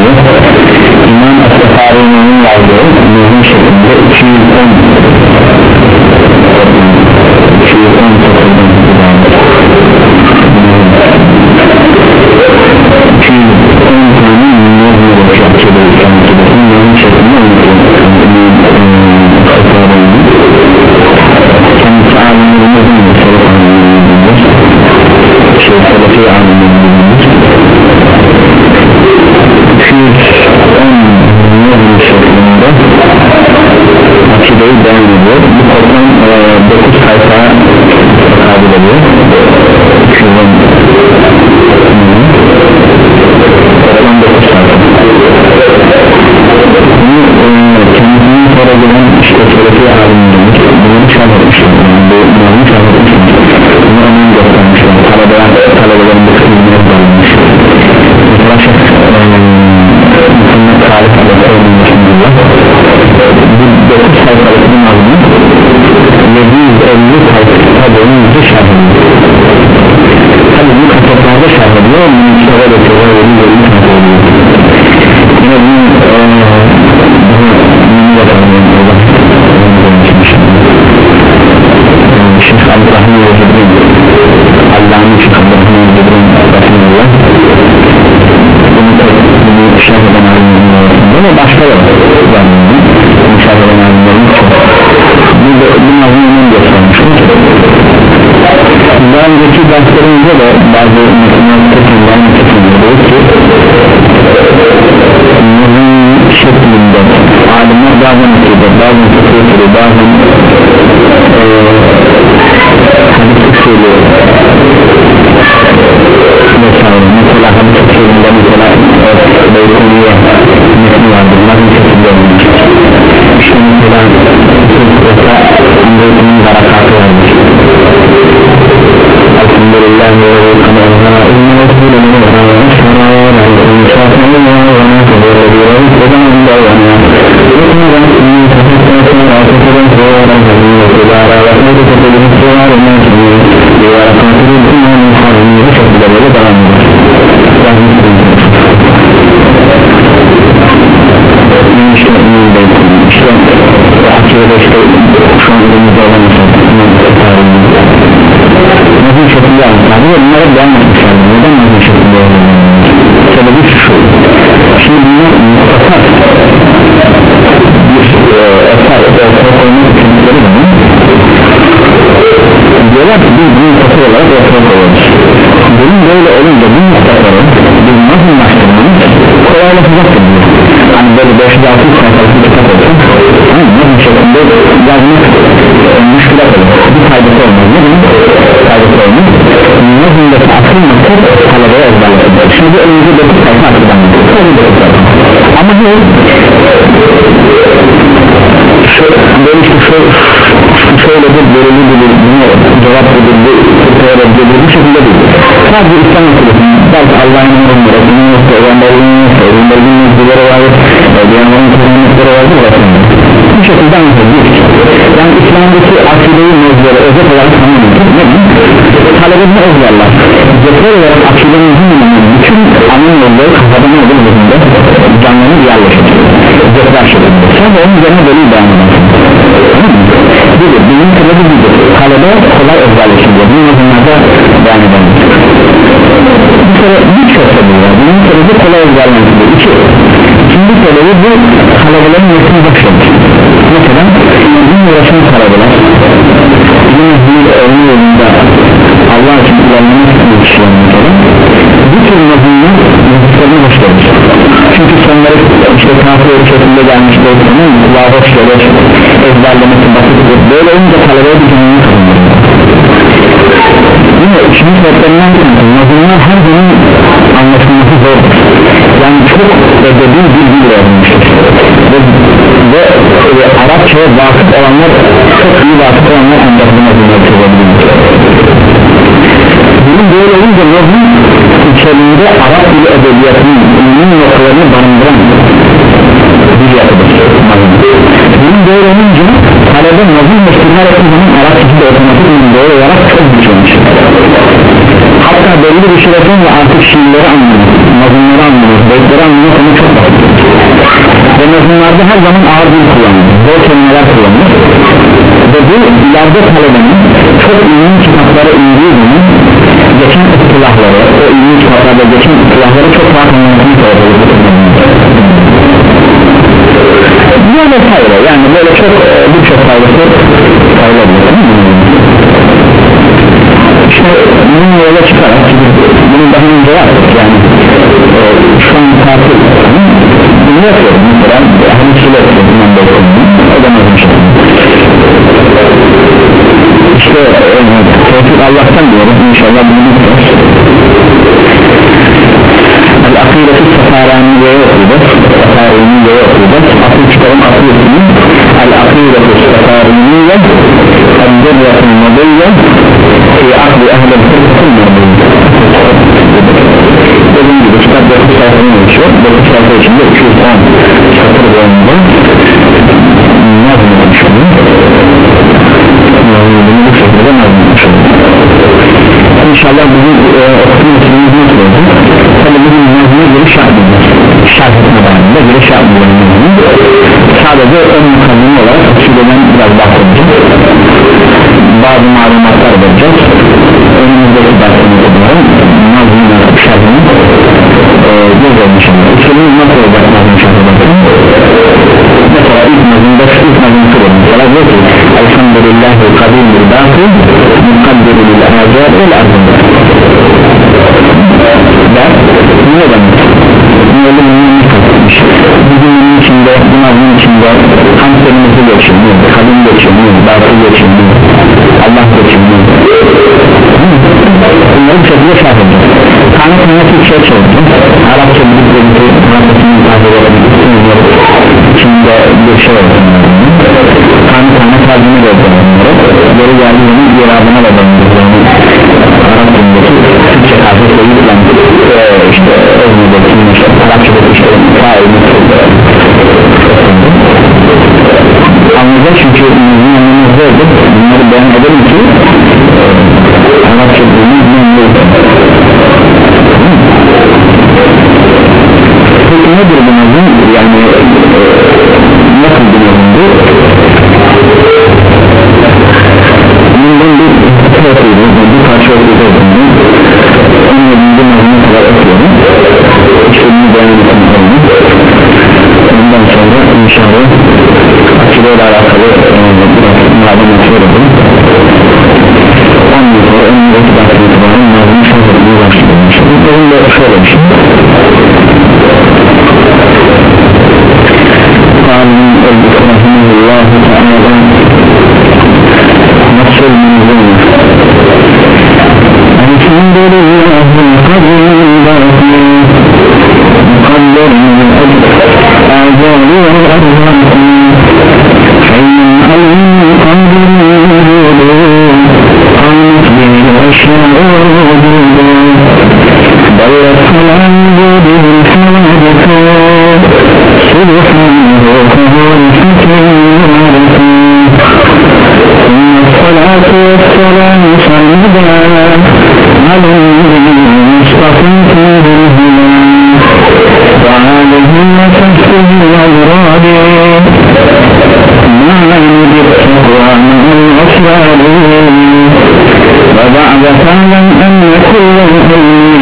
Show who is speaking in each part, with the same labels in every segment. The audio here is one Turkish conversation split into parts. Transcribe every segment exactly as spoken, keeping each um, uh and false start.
Speaker 1: İmam As-Sefari'nin yazdığı mühim şeklinde iki yüz on iki yüz on satırdan iki yüz on tane mühim yapıcıda İslam'ın mühim şeklinde kendisi alimlerimizin mesele alimlerimizdir şey selefi alimlerimizdir iki yüz on mühim şeklinde akideyi beyan ediyor bu toplam dokuz sayfaya kabul ediyor iki yüz on toplam dokuz sayfa kendisinin sonra gelen işte selefi alimlerimiz bunu çağırmışlar bu bunu çağırmışlar bunu önem göstermişler talebeler talebelerin bu kılımına bağlanmış mesela şek Muhammed Salih Aleyhisselam'ın başında bu dokuz sayfalık bir mazmun yedi yüz elli sayfalık boyunca şerh ediyor tabi bu kapaklarda şerh ediyor bunun içine de tekrar yedi yüz elli sayfa ediyor yine bunun bunu yapalım Allah Şeyh Abdurrahman Yezid'in Allah'ın Şeyh Abdurrahman Yezid'in Rasulullah bunu şerh eden alimlerin arasında ve başka yok bunu şerh eden alimlerin çok bu mazmunun göstermiştir daha önceki derslerimizde de bazı mekanlar tekrar mekanlar ki mazmun şeklinde alimler bazen okuyor bazen okuyor bazen hadis usulü vesaire mesela hadis usulünde mesela Beykuniye metni vardır mazmun şeklinde olmuş işte mesela usulü Beykuni'nin harekatı vardır Elhamdülillah ve Resulullah İnne Resulü Mene Şerâ Aleykum Şafirâ ve Nâfidâ ve Nâfidâ ve Nazım şeklinde anlatmadı ve bunlara beğenmemişler neden nazım şeklinde anlatmadı sebebi şu şimdi bunlar mutlaka bir eser ortaya koymak istedikleri zaman diyorlar ki biz bunu mutlaka olarak ortaya koyuyoruz bunun böyle olunca bu mutlakaları biz nazımlaştırmamız kolaylaşacaktır diyor hani böyle beş yüz altı yüz sayfalık bir kitap olsun nazım şeklinde yazmak müşkülat olur bir faydası olmaz ne demek? faydası olmaz nazımdaki asıl maksat talebeye ezberlettir şimdi önümüzde dokuz sayfa akıdan ama ne? böyle işte şöyle bir bölümü bilir cevap bilir bu şekilde değil sadece İslam meselesini belki Allah'ın emrinde Resulünün yoksa Peygamberliğinin yoksa Peygamberliğinin yoksaları vardır Peygamberliğinin kırmızıları vardır bu şekilde anlatılıyor yani İslam'daki akideyi mevzuları özet olarak tanımlıyor talebesini özlerler zekler olarak akidenin bütün anın yolları kafadan olduğu üzerinde canlarını yerleşir zekler şeklinde sonra onun üzerine böyle beyan eder budur bunun sebebi budur talebe kolay özlerleşiyor bunun azınlarda beyan eder bu sebebi birçok sebebi var bunun sebebi kolay özlerleşiyor iki ikinci sebebi bu talebelerin nesini başlamış mesela bizim uğraşan talebeler bizim öğrenme yolunda Allah için ilerlemek istiyor kişiler mesela bu tür nazımlar müziklerine hoş gelir çünkü sonları işte kafir şeklinde gelmiş olduğunu kulağa hoş gelir ezberlemesi basittir böyle olunca talebeye bir canını kazanır yine üçüncü sebeplerinden nazımlar her zaman anlaşılması zordur yani çok edebi bir dil öğrenmiştir ve, ve, ve Arapçaya vakıf olanlar çok iyi vakıf olanlar ancak bu nazımları çözebilir bunun böyle olunca nazım içerisinde Arap dili edebiyatının ünlü noktalarını barındıran bir yapıdır bunun böyle olunca talebe nazım meşgullar ettiği zaman Arapçası da otomatik doğru olarak çok güçlenmiş hatta belli bir süre sonra artık şiirleri anlıyor nazımları anlıyor beytleri anlıyor ama çok Arada her zaman ağır dil kullanılır, zor kelimeler kullanılır ve bu ileride talebenin çok ilmi kitaplara indiği zaman geçen ıstılahları, o ilmi kitaplarda geçen ıstılahları çok rahat anlamasını sağlıyor. Böyle sayılır, yani böyle çok birçok faydası sayılabilir. İşte bunun yola çıkarak bunu daha önce yaptık, yani e, şu an tatil bunu yapıyorum mesela, hani şöyle yapıyorum o da mazım şey işte e, tevfik Allah'tan diyoruz, inşallah bunu bilmiyoruz. El-Akîdeti Sefaraniye'ye okuyacağız, Sefaraniye'ye okuyacağız, akıl çıkarım akıyetini El-Akîdeti Sefaraniye El-Dirratı Nabiyye fi aklı ehl-i fırkatı Nabiyye. Dediğim gibi kitap dokuz sayfanın geçiyor, dokuz sayfa içinde üç yüz on satır boyunca nazım oluşuyor, bunu bu şekilde nazım oluşuyor. İnşallah bizim e, okutma meselemiz nasıl oldu? Tabi bizim nazıma giriş yapmayacağız, şarh etme bağımında giriş yapmayacağız. Sadece ön mukademe olarak akideden biraz bahsedeceğiz, bazı malumatlar vereceğiz. Önümüzdeki dersimizde bunların nazımına şarhını e, göreceğiz inşallah. Usulümüz nasıl olacak nazım şarhı? Mesela ilk nazımda ilk nazımı söylüyorum, mesela diyor ki Elhamdülillahi kadimul bâkı mukaddiru lil âcâr vel arzında. Ben ne demek? Böyle bir kastetmiş. Bugünün içinde, bu nazımın içinde hangi kelimesi geçiyor, kadim geçiyor, bâkı geçiyor, Allah geçiyor. Bunları bir şekilde şarh edeceğiz. Tane tane Türkçe'ye çevireceğiz. Arapça bilip de bir Arapçasını tahsil edebilirsiniz. İçinde bir şey olsun. Tane tane tercüme edeceğiz onları. Geri geldiğini irabına da döneceğiz. Arapça'daki Türkçe karşılıkla yüzden işte özmürdeki işte Arapça'daki işte failini anlayacak çünkü bizim anlamımızda ödür. Bunları beyan edelim ki Arapça bilmeyi bilmeyi peki nedir bu nazım? Yani e, nasıl biliyorum bu? Bundan bir parça okuyoruz, bir parça okuyoruz. Onun bir nazımı kadar okuyorum. İşte bunu beyan etmek oldu. Ondan sonra inşallah akideyle alakalı e, biraz malumat verelim. Ondan sonra önümüzdeki dakika itibaren nazımı şöyle etmeye başlayalım. Benim de şöyle bir şey. Kâlin el-Bükü Rahimahullahu Teala Nasıl münzûn Elhamdülillahil kadîndâhi Mukadderin el-âcâli vel-arhâki Hayyın alim kadirin vücudûn Kâmet bihi eşyâ'u vücudûn Dallet halâ vücudihil havâdikû Subhanallah الصلاة والسلام سيدا على النبي المصطفى فيه الهدى وآله وصحبه وأوراده معا بالتقوى مع الأسرار وبعد فاعلم أن كل العلم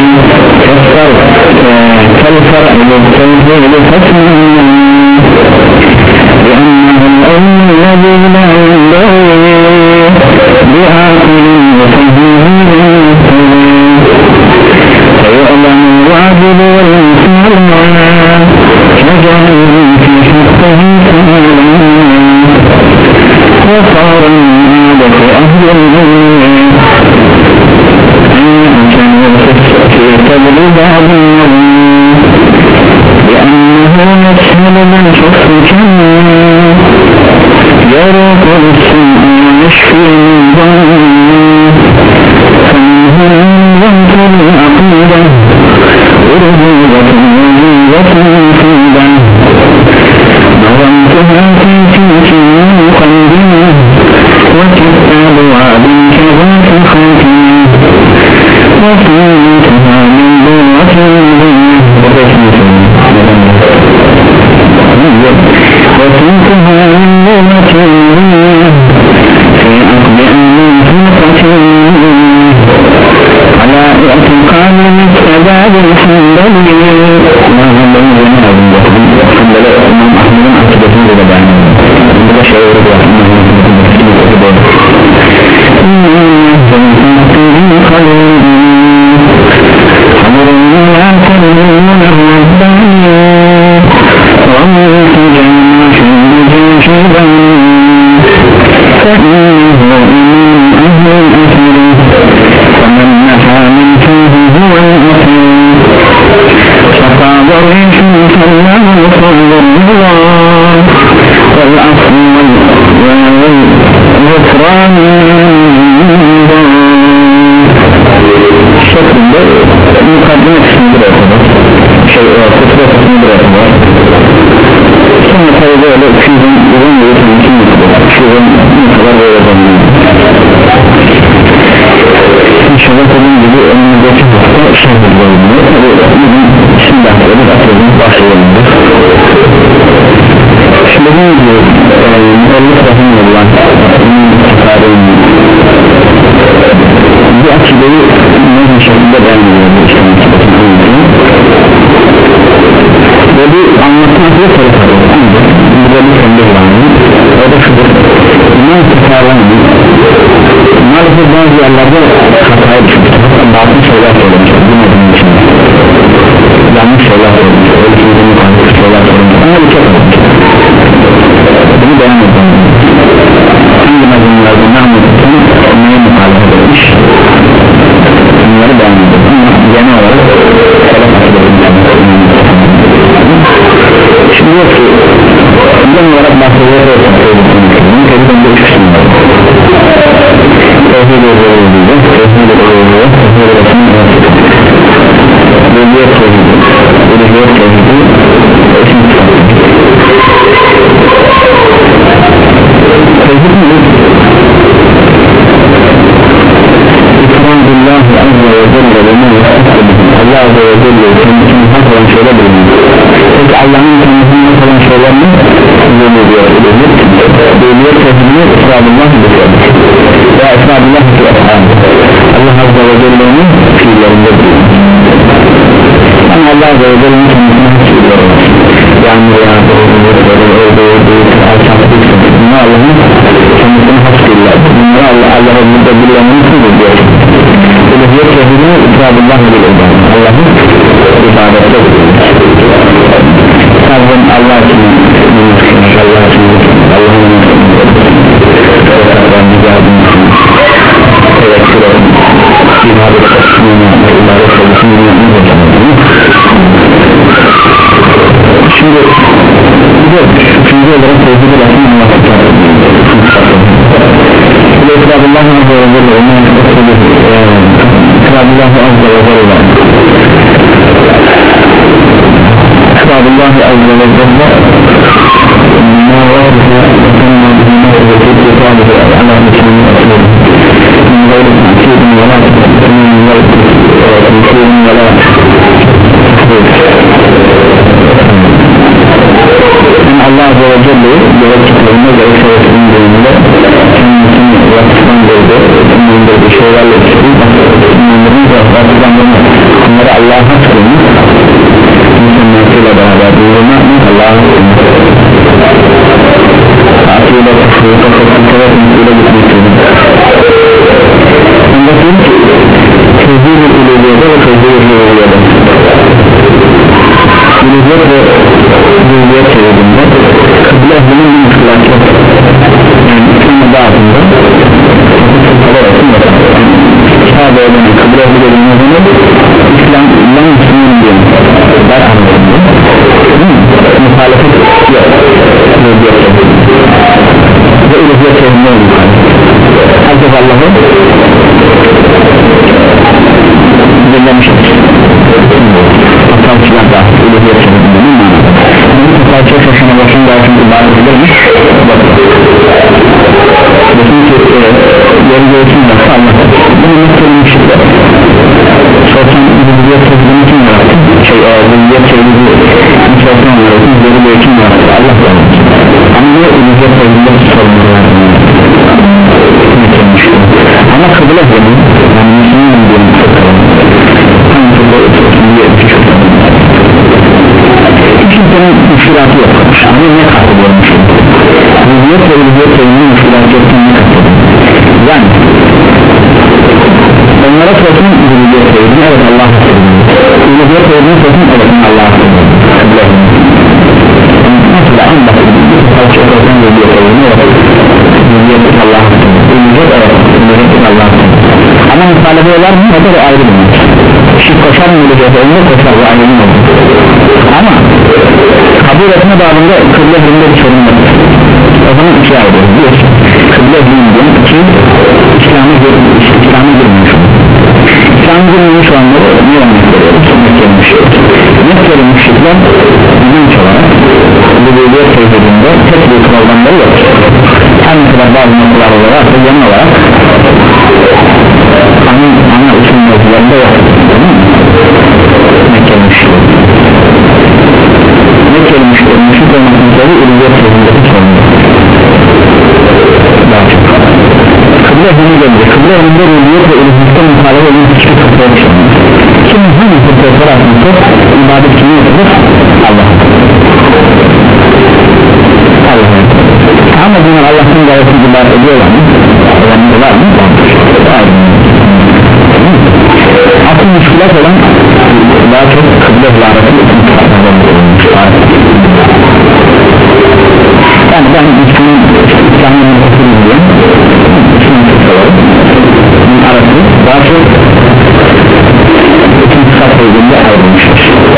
Speaker 1: كالفرع للتوحيد فاسمه لأنه العلم الذي لا ينبغي لعاقل وفهم فيعلم الواجب والمسلم فجعل في حقه سهلا وصار من عادة أهل العلم أن كانوا في تبليغ بعض النظم لأنه يسهل من شخص كما يروق للسمع ويشفي من ظن فمنه ينظر العقيدة ورهوبة وميزة مفيدة نظمتها في تلك المقدمة وكتاب وعد كذاك خاتمة وفيتها من ذرة مبينة وتنتهى عمومة في عقد أمنية على اعتقاد مستداد الحنبلي ما هم بيننا الحنبلي أمام أحمد عقدته لبعض عندما شعور بأحمد bu akideyi ne şekilde beğenmiyor ve bu anlatmakla tarafı burada bir konuda var o da şudur iman tutarlanıyor maalesef bazı yerlerde hataya düşmüştür bazı şeyler söylemişler bilmediğim için yanlış şeyler söylemişler öyle ki bunu kanıtlı şeyler söylemişler ama bir çok önemli bunu beğenmedim hangi mazlumlarda ne anlatırken neye muhalefet etmiş bunları beğenmedim ama genel olarak sebep hatırladım şimdi yok ki genel olarak bahsediyor bunun tezgahında üç kısım var tezgahda özelliğinde tezgahda özelliğinde tezgahda özelliğinde Bölüyor tezgahı Bölüyor tezgahı Esin tezgahı tezgahı mı? İkram billahi azze ve celle ve men yastakbiru Allah azze ve celle kendisinin hak olan şeyler bulunuyor peki Allah'ın kendisinin hak olan şeyler mi? Bölüyor Bölüyor tezgahı İsrabullah buluyor ve İsrabullah fi efhâli Allah azze ve celle'nin fiillerinde bulunuyor ama Allah azze ve celle'nin kendisinin hak fiilleri var yani ya doğruluk doğruluk alçaklık bunlar Allah'ın kendisinin hak fiiller bunları Allah Allah'a burada bulunan için buluyor Uluhiyet tevhidini İsrabullah buluyor Allah'ın ibadette buluyor Tanrım Allah için Allah için Allah'ın Allah'ın ricadını tevekkül olun ibadet kısmını ibadet kısmını şimdi bir de üçüncü olarak tevhid-i rahim anlatacağım İsrabullah azze ve celle İsrabullah azze ve celle İsrabullah azze ve celle ma varsa وَكَنَّا بِهِمَا وَكَنَّا بِهِمَا عَلَى مِسْلِمِ أَسْلِمِ مِنْ غَيْرِ تَعْكِيدٍ وَلَا تَعْكِيدٍ وَلَا تَعْكِيدٍ وَلَا Allah azze ve celle'yi gerekçelerine gerekçelerinin bölümünde kendisini vakıftan verdi inandırdığı şeylerle inandırdığı vakıflandırma bunları Allah'a çıkılmış insanlarıyla beraber duyurma Allah'a çıkılmış akıyla tasarrufa tasarrufa ile gitmektedir ondaki tezgir-i ileliyede ve tezgir-i ileliyede ileliyet ve ileliyet çevirdiğinde kıble ehlinin bir mutlaka yani İslam'ın dağıtında kıble ehlinin sahabe edeni kıble ehlinin İslam'dan Müslüman diye der anlamında muhalefet yok ileliyet çevirdiğinde ve ileliyet çevirdiğinde herkes Allah'ı dinlemiştir Hatta da ilahiyat çevirdiğinin manada bunu parça şaşına başın daha çünkü bazı edilir bütün ki yeri göğsün varsa Allah'ta bunu nasıl söylemiştir sorsan ilahiyat çevirdiğini kim yarattı şey ilahiyat çevirdiğini sorsan yarattı yeri göğsün yarattı Allah yarattı yemin yani Müslüman diyelim kimsenin müşkilatı yok ama ne katılıyormuş rüziyet ve rüziyet seviminin müşkilatı yoktan ne katılıyor yani onlara sorsun rüziyet sevimini evet Allah'a sevimini rüziyet sevimini sorsun evet Allah'a sevimini mesela en basit salça sorsun rüziyet sevimini evet rüziyet Allah'a sevimini rüziyet evet rüziyet Allah'a sevimini ama müsaade eder mi? O da ayrı bir şık koşar mı rüziyet sevimini koşar bu ayrı bir ama kabul etme bağında kıble hürmede bir sorun var o zaman iki ayrılır bir kıble hürmede iki İslam'a girmiş İslam'a girmiş İslam'a girmiş olanları ne olmak veriyoruz Mekkeli müşrikler Mekkeli müşrikler inanç olarak Lübüvvet tevhidinde tek bir kuraldanları yok her ne kadar bazı noktalar olarak ve genel olarak ana, ana usul mevzularında yok Mekkeli müşrikler Mekkeli müşrikler müşrik olmasının sebebi Lübüvvet tevhidindeki sorunlar daha çok kıble hürmü gelince kıble hürmünde Lübüvvet ve Lübüvvet'ten muhalefet edilmiş hiçbir kıble oluşturmuyor şimdi hangi kıble arasında ibadet kimi yapılır? Allah Allah'a ama bunlar Allah'ın gayretini ibadet ediyorlar mı? Önemli var mı? Asıl müşkilat olan daha çok kıble hülareti yani ben Müslüman İslam'ın mutlusu diyorum Müslüman kutsaları arası daha çok ikinci kat bölümünde ayrılmıştır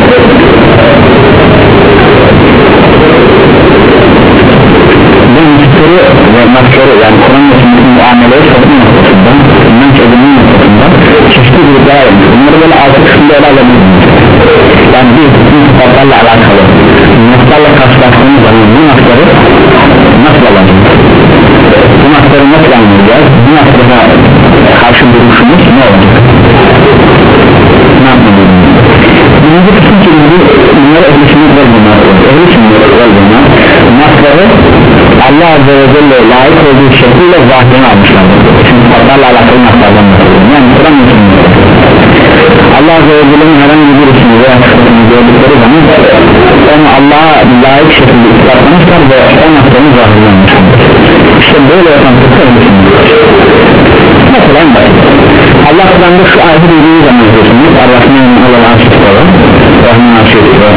Speaker 1: bu müşkülü ve maskeri yani Kur'an ve sünnetin muameleyi satın noktasından inanç edinme noktasından çeşitli gruplara ayrılmış bunları böyle altı kısımda ele alabilirsiniz yani bir bütün sıfatlarla alakalı naslarla karşılaştığımız zaman bu nasları nasıl alacağız bu nasları nasıl anlayacağız bu naslara karşı duruşumuz ne olacak ne yapmalıyız birinci kısım ki bunları ehl-i sünnet vel cemaat ehl-i sünnet vel cemaat nasları Allah Azze ve Celle layık olduğu şekilde zahirini almışlardır çünkü sıfatlarla alakalı naslardan bahsediyorum yani Kur'an ve sünnet Allah Azze ve Celle'nin herhangi bir ismi veya sıfatını gördükleri zaman onu Allah'a layık şekilde ispatlamışlar ve o naslarını zahirini almışlardır işte böyle yapan sıfatlar mesela en basit Allah Kur'an'da şu ayeti dediği zaman diyorsunuz Ar-Rahman'ın Allah'ın aşıkları Rahman aşıkları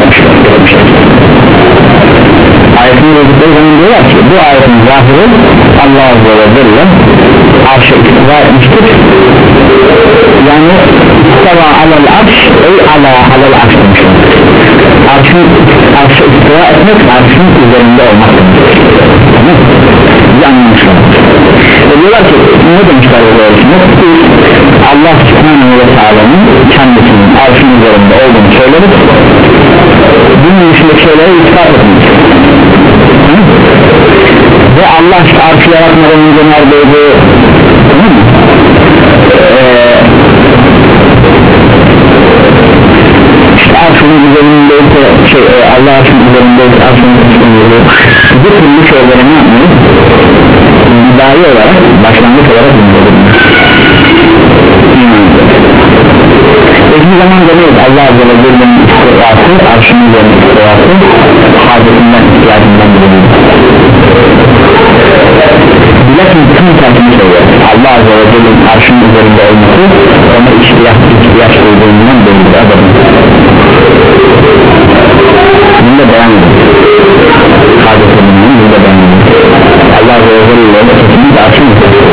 Speaker 1: ayetini dedikleri zaman diyorlar ki bu ayetin zahiri Allah Azze ve Celle arşı iktiza etmiştir yani istava alel arş ey ala alel arş demişler arşın arşı iktiza etmek arşın üzerinde olmak demiştir tamam bir anlamışlar ve diyorlar ki ne demişler bu öğretinde Allah Subhanahu ve Teala'nın kendisinin arşın üzerinde olduğunu söyleriz bunun dışında şeyleri ispat etmiş ve Allah işte arşı yaratmadan önce neredeydi tamam mı? Ee, işte arşının üzerindeyse şey, Allah arşının üzerindeyse arşının üzerindeyse bu türlü şeyleri ne yapmıyor? Bidai olarak başlangıç olarak bildirilmiş hiçbir zaman demeyiz Allah Azze ve Celle'nin istirası arşının üzerinde istirası hacetinden ihtiyacından bildirilmiş bilesin tüm terkini söylüyor Allah Azze ve Celle'nin arşının üzerinde olması ona ihtiyaç, ihtiyaç duyduğundan belirli adamı bunu da beyan edin hacetinden bunu da beyan edin Allah Azze ve Celle'nin kesinlikle arşının üzerinde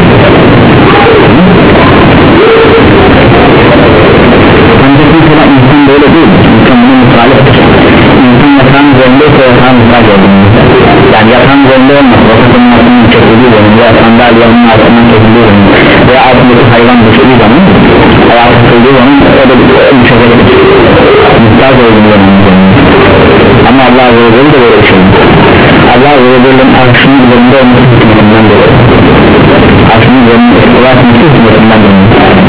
Speaker 1: ancak mesela insan böyle değil insan buna mutaliptir insan yatağın üzerindeyse yatağın üzerinde olduğunda yani yatağın üzerinde olmaz vakıfının altından çekildiği zaman veya sandalyenin altından çekildiği zaman veya altındaki hayvan düştüğü zaman ayağı tutulduğu zaman o da düşecektir muhtaç olduğu zaman ama Allah Azze ve Celle de böyle bir şey Allah Azze ve Celle'nin arşının üzerinde olması hükmetinden dolayı arşının üzerinde olması hükmetinden dolayı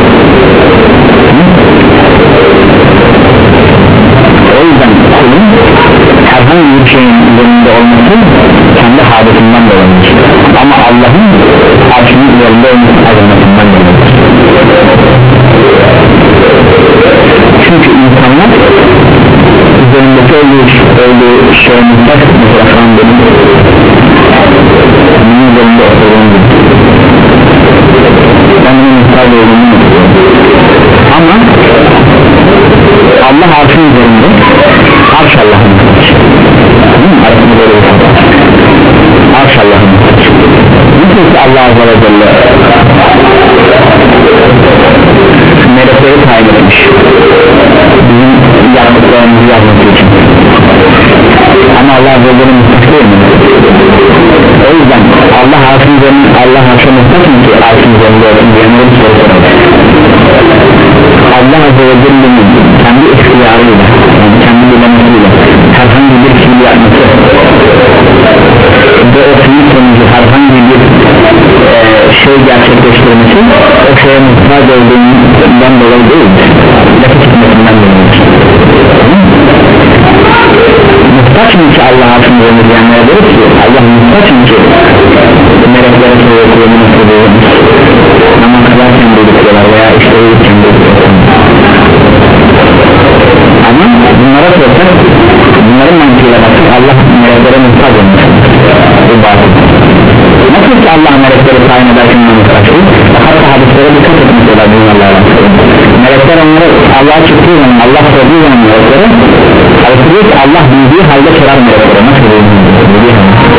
Speaker 1: o yüzden kulun herhangi bir şeyin üzerinde olması kendi hadisinden dolayıdır ama Allah'ın arşının üzerinde olması azametinden dolayıdır başka öldüğü, öldüğü şey mutlak mesela şu an benim bunun üzerinde oturduğum gibi ben bunun mutlak olduğunu ama Allah arşın üzerinde arş Allah'ın arasında böyle bir hata arş Allah'ın nasıl ki Allah Azze ve Celle melekleri tayin etmiş bizim yaptıklarımızı yapmak için ama Allah Azze ve Celle mutlak değil mi? O yüzden Allah arşın üzerinde Allah arşın mutlak mı ki arşın üzerinde olsun diyenlerin soru soralım Allah Azze ve Celle'nin kendi ihtiyarıyla yani kendi bilemesiyle herhangi bir fiil yapması ve o fiil sonucu herhangi bir e, şey gerçekleştirmesi o şeye muhtaç olduğundan dolayı değil lafı çıkmasından dolayı muhtaç mı ki Allah hakkında ömür diyenlere deriz ki Allah muhtaç mı ki meleklere soruyor kulübünü soruyor namaz kılarken duyduklar veya işte uyurken duyduklar ama bunlara sorsak bunların mantığıyla bakıp Allah meleklere muhtaç olmuş bu batıl nasıl ki Allah melekleri tayin ederken muhtaç değil hatta hadislere dikkat etmişler bunlarla alakalı melekler onları Allah'a çıktığı zaman Allah sorduğu zaman meleklere alıştırıyor ki Allah bildiği halde sorar meleklere nasıl bildiği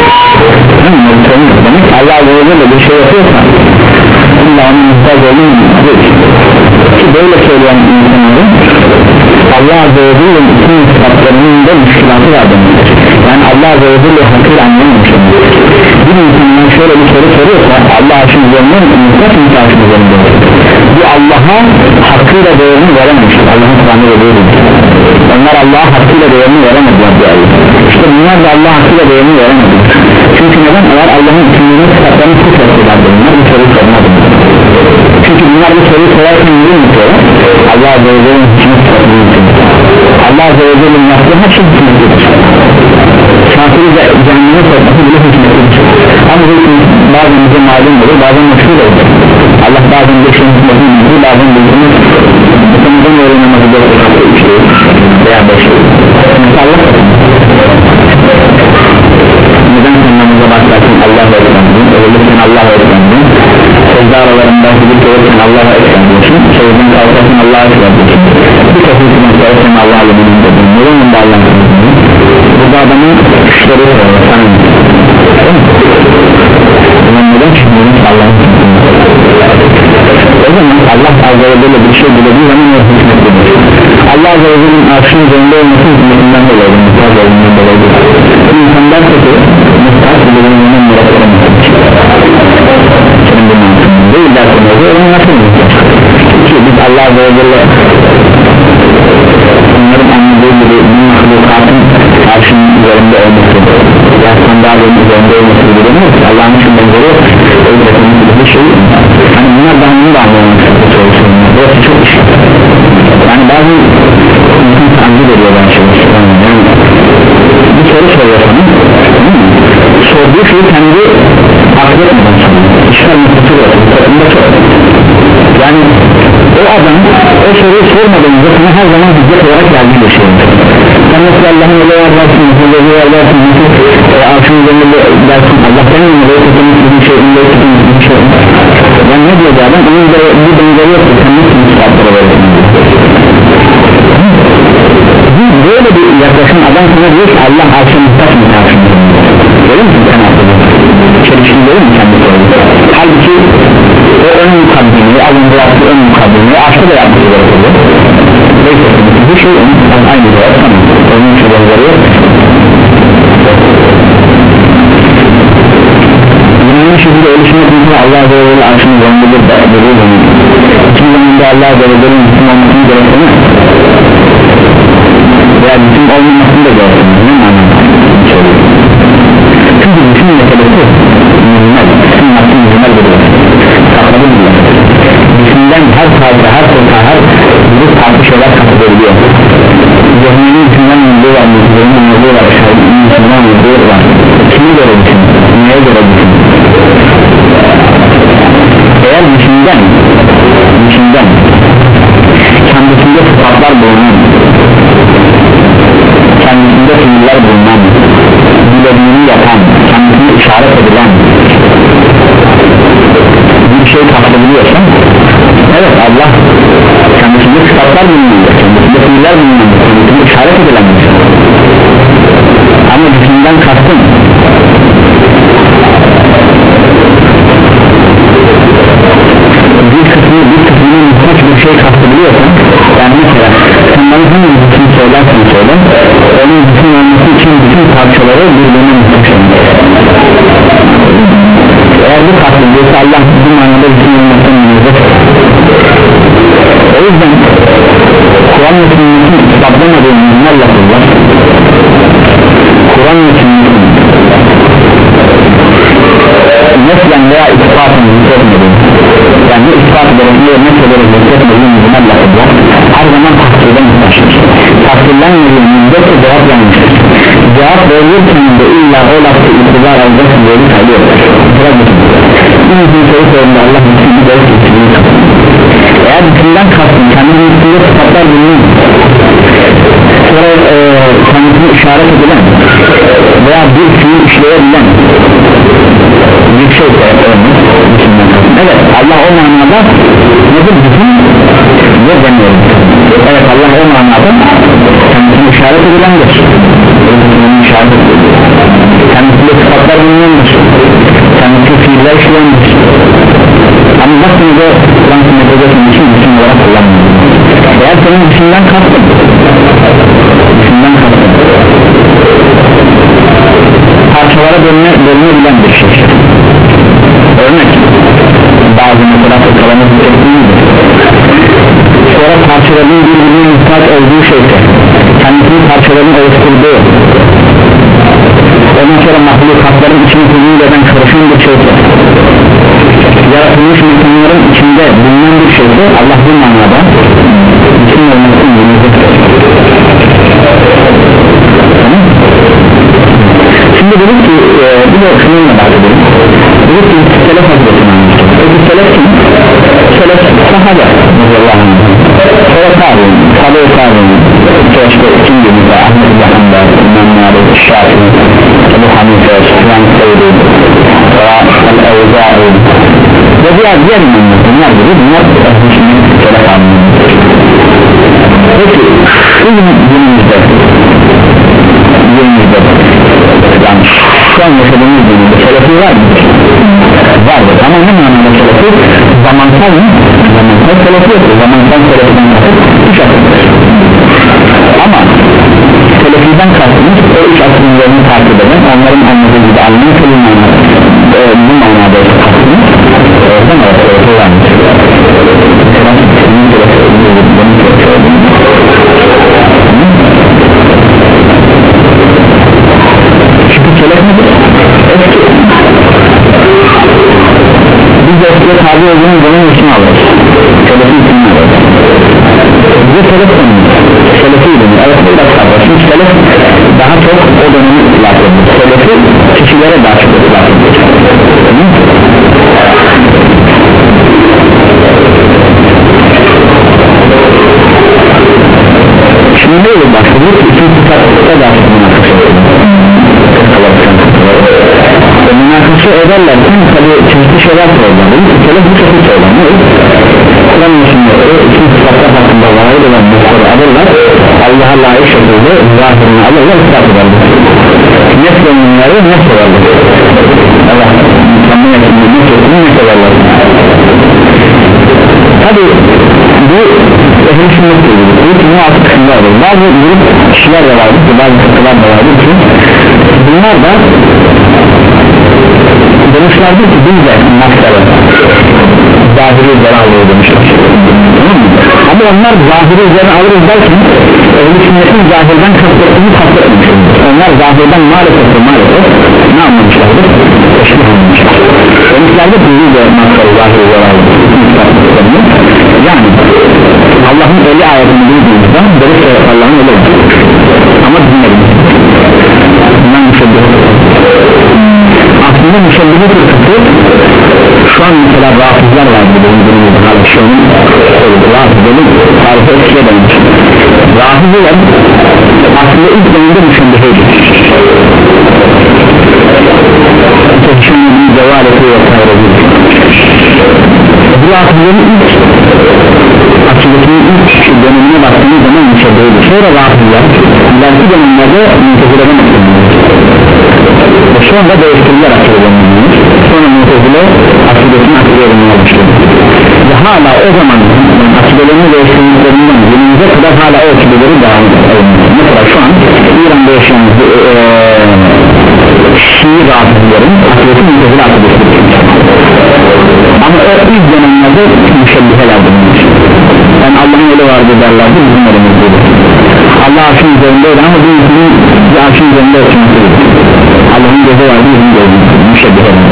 Speaker 1: halde demek Allah böyle bir şey yapıyorsa Allah'ın muhtaç olduğunu ki böyle söyleyen insanların Allah Azze ve Celle'nin bütün sıfatlarının da müşkilatı var demektir yani Allah Azze ve Celle hakkıyla anlayamamıştır bir insandan şöyle bir soru soruyorsa Allah aşkın üzerinden mutlak mutlaksın üzerinde bu Allah'a hakkıyla değerini verememiştir Allah'ın Kur'an'ı veriyordur onlar Allah'a hakkıyla değerini veremediler diyor işte bunlar da Allah hakkıyla değerini veremediler çünkü neden? Eğer Allah'ın isimlerini sıfatlarını sıfatlarlar bunlar bir soru sormadı çünkü bunlar bir soru sorarken yürü mutuyorlar Allah Azze ve Celle'nin hükmü sıfatını Allah Azze ve Celle'nin yaptığı her şey hükmetidir kafiri de cehenneme sokması bile hükmetidir ama hükmü bazen bize malum olur bazen meşhur olur Allah bazen bir şeyin hükmetini bilir bazen bildiğini hükmeden öğrenemez veya beş Allah neden sen namaza başlarsın Allah'a öğrendin ölürken Allah'a öğrendin secde aralarında hüdük olurken Allah'a öğrendin secden kalkarken Allah'a öğrendin bir kafirsin öğrendin Allah'a öğrendin neden de Allah'a öğrendin burada adamın güçleri var sen neden çıkmıyorsun Allah'a öğrendin o zaman Allah Azze ve Celle bir şey bildiği zaman o hükmetlidir Allah Azze ve Celle'nin arşın üzerinde olması hükmetinden dolayı muhtaç olduğundan dolayı insanlar kötü muhtaç bildiğinden muratlara muhtaç senin bu mantığın değil dersin o zaman nasıl muhtaç ki biz Allah Azze ve Celle onların anladığı gibi bu mahlukatın arşın üzerinde olması ya sandalyenin üzerinde olması bilmiyoruz Allah'ın için benzeri yok o yüzden bir şey hani bunlar daha bunu da anlamak istiyorlar burası çok iş yani bazı insan tanrı veriyor ben şey yani bir soru soruyor sana sorduğu şeyi kendi akıl etmeden sana işler mutlusu burası yani o adam o soruyu sormadan önce sana her zaman hüccet olarak geldiği bir şey sen nasıl Allah'ın öyle varlarsın nasıl öyle varlarsın nasıl arşın üzerinde dersin Allah'tan mı böyle tutulmuş bir şey öyle tutulmuş bir şey yani ne diyor adam onun da bir benzeri yoktur sen nasıl müsaadlara verirsin böyle bir yaklaşım adam sana diyor ki Allah arşın muhtaç mı karşında öyle misin sen aslında çelişkin değil mi kendi sorunu halbuki o ön mukaddimini alındı yaptığı ön mukaddimini aşkı da yapması gerekiyor bu şey aynı doğru tamam onun için benzeri yok yine şekilde oluşma konusunda Allah Azze ve Celle arşını zonludur da dediği zaman bütün zamanında Allah Azze ve Celle'nin bütün olmasını gerektiğini veya bütün olmamasını da gerektiğini çünkü bütün meselesi mühimel bütün nasıl mühimel bir sakladı bile bütünden her tarzda her konuda her grup farklı şeyler katılabiliyor zihnenin bütünden mühimel var mühimel mühimel var mühimel mühimel var kimi göre bütün neye göre bütün eğer bütünden bütünden kendisinde sıfatlar bulunan kendisinde günümüzde fiiller bulunan, dilediğini yapan, kendisini işaret edilen bir şey kastediliyorsa, evet Allah kendisinde sıfatlar bulunuyor, kendisinde fiiller bulunuyor, kendisinde işaret edilen bir şey. Ama cisimden kastım bir kısmı bir kısmının muhtaç bir şey kastediliyorsa, yani mesela sen bana hangi cisim söylersen söyle, onun cisim olması için bütün parçaları birbirine muhtaç. Eğer bu kastediliyorsa Allah bu manada cisim olmasından münezzeh. O yüzden Kur'an ve sünnetin ispatlamadığım bunlar lafızlar, Kur'an ve sünnetin neslen veya ispatın zikretmediğim, yani ne ispat ederek ne örnek ederek zikretmediğim bunlar lafızlar her zaman takdirden muhtaçtır. Takdirlenmediğim müddetçe cevap yanlıştır. Cevap verirken de illa o lafı itibar alacaksın diye bir kalıyor. Bir izin soru sorduğunda Allah mümkün de eğer bütünden kastın kendinin üstünde sıfatlar bulunuyor, sonra e, kendisini işaret edilen veya bir fiil işleyebilen bir şey bütünden kastın. Evet Allah o manada nedir bütün ve demiyorum. Evet Allah o manada kendisini işaret edilendir, kendisini işaret edilendir, kendisinde sıfatlar bulunuyordur, kendisi fiiller işleyendir. Ama bak bunu da Kur'an sünneteceksin için bütün olarak kullanmıyor. Eğer senin düşünden kastın düşünden kastın parçalara bölüne, bölünebilen bir şey. Örnek bazı mesela fıkralarını zikrettiğiydi. Sonra parçaların birbirine muhtaç olduğu şeyse, kendisinin parçalarını oluşturduğu, ondan sonra mahlukatların içine huzur eden karışım bir şeyse, yaratılmış mekanların içinde bulunan bir şeyse Allah bu manada bütün olmasını yönetecektir. Şimdi dedik ki e, bir de şununla bahsedelim. Dedik ki selef hazretini anlattım. Peki selef kim? Selef sahabe radıyallahu anh. Sonra tabi'in, tabi-i tabi'in, işte kim gibi de Ahmet ibn Hanbel, İmam Malik, Şafii, Ebu Hanife, Süfyan Sevri, El-Evza'i ve diğer diğer imamlar bunlar gibi bunlar ehlisinin selef anlamıdır. Peki şu günümüzde günümüzde yani şu an yaşadığımız günümüzde selefi var mı? Vardır ama ne manada selefi? Zamansal mı? Zamansal selefi yoktur. Zamansal selefiden kasıt üç asırdır. Ama selefiden kastımız o üç asırlarını takip eden onların anladığı gibi anlayın kılın manada e, bu manada kastımız oradan o selefi varmış. Çünkü selef nedir? Eski biz eskiye tabi olduğumuz zaman ismi alırız, selefi ismini alırız. Bize selef tanımız, selefi ilmi, evet bu da kavrar. Şimdi selef daha çok o dönemi itlak edilir, selefi kişilere daha çok itlak edilir. Şimdi ne olur başlıyor? İkinci kitapta da ve münakası ederlerken tabi çeşitli şeyler sorarlar. Selef bu çeşitli söylenir. Kur'an-ı sünnette ikinci kitaplar hakkında vaid olan mesele alırlar, Allah'a layık şekilde zahirini alırlar, ispat ederler. Nesle bunları ne sorarlar? Allah mükemmel ettiğinde ne sorarlar? Ne sorarlar? Tabi bu ehl-i sünnet gibi bu kimi altı kısımda olur. Bazı grup kişiler de vardır ki bazı kısımlar da vardır ki bunlar da demişlerdir ki biz de maksarı zahiri üzerine alıyor demişler. Ama onlar zahiri üzerine alırız derken ehl-i sünnetin zahirden kastettiğini kastetmişler. Onlar zahirden maalesef maalesef ne anlamışlardır? Teşbih anlamışlar. Demişlerdir ki biz de maksarı zahiri üzerine alıyoruz. Yani Allah'ın eli ayetini bildiğimizde deriz ki Allah'ın eli var ama dinlerim bundan müşebbih aslında müşebbih fırkası şu an mesela rafizler var bizim günümüzde hala şu an rafizlerin tarife eskiye dönmüş rafizler aslında ilk dönemde müşendiheydi teşhinin cevaleti ve tayrezi bu rafizlerin ilk akıbetinin ilk dönemine baktığımız zaman müşendiheydi sonra rafizler ileriki dönemlerde mutezileden akıbetini ve sonra değiştirdiler akıbetini sonra mutezile akıbetini akıbetini başladı ve hala o zaman akıbetini değiştirdiklerinden günümüze kadar hala o akıbetleri devam ediyor mesela şu an İran'da yaşayan Şii rafizlerin akıbeti mutezile akıbetini ama o ilk dönemlerde müşebbihelerdi yani Allah'ın öyle vardı derlerdi bizim elimizdedir Allah arşın üzerindeydi ama bir insanın bir arşın üzerinde oturmasıydı Allah'ın gözü vardı bizim gözümüzde müşebbihelerdi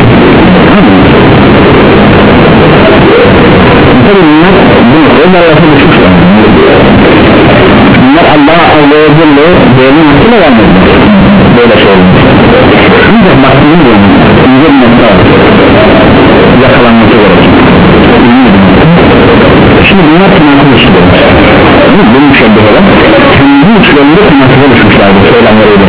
Speaker 1: tabi bunlar onlar arasında düşmüşler bunlar Allah'a Allah'a Celle değerinin hakkıyla vermediler böyle şey olmuş ancak baktığım zaman ince bir nokta var yakalanması gerekir şimdi bunlar tırnaklı işler bu müşebbiheler kendi içlerinde tırnaklı düşmüşlerdi söylemleriyle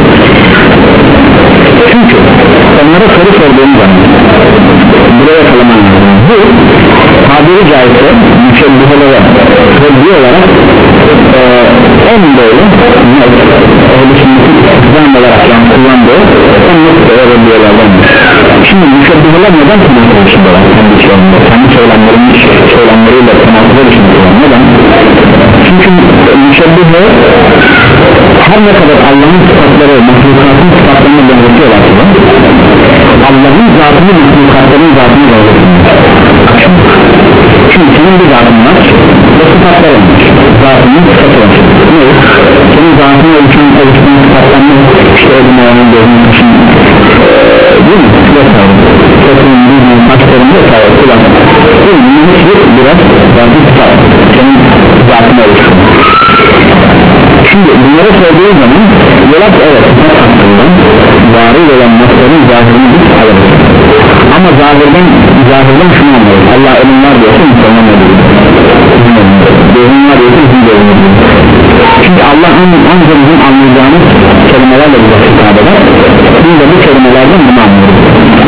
Speaker 1: çünkü onlara soru sorduğum zaman buraya yakalaman lazım bu tabiri caizse müşebbihelere reddi olarak e, en doğru öyle şimdi olarak yani kullandığı en net reddiyelerden şimdi müşebbiheler neden tırnaklı düşünüyorlar kendi içlerinde kendi söylemlerin söylemleriyle tırnaklı düşünüyorlar neden çünkü müşebbihe her ne kadar Allah'ın sıfatları mahlukatın sıfatlarını benzetiyorlar Allah'ın zatını mahlukatların zatını benzetiyorlar çünkü senin bir zatın var ve sıfatların zatının sıfatı var ne? Senin zatını ölçen ölçen sıfatlarını işte elin ayağının gözünün kışın değil mi? vesaire sesinin yüzünün saçlarının vesaire kulak değil mi? Bunun biraz zatın sıfat senin zatını ölçen şimdi bunlara sorduğu zaman yola evet sıfat hakkından zahir olan nasların zahirini biz alırız ama zahirden zahirden şunu anlarız Allah ölüm var diyorsa insanlar ne diyor ölüm var diyorsa bizim de ölüm diyor çünkü Allah ancak bizim anlayacağımız kelimelerle bize hitap eder biz de bu kelimelerden bunu anlıyoruz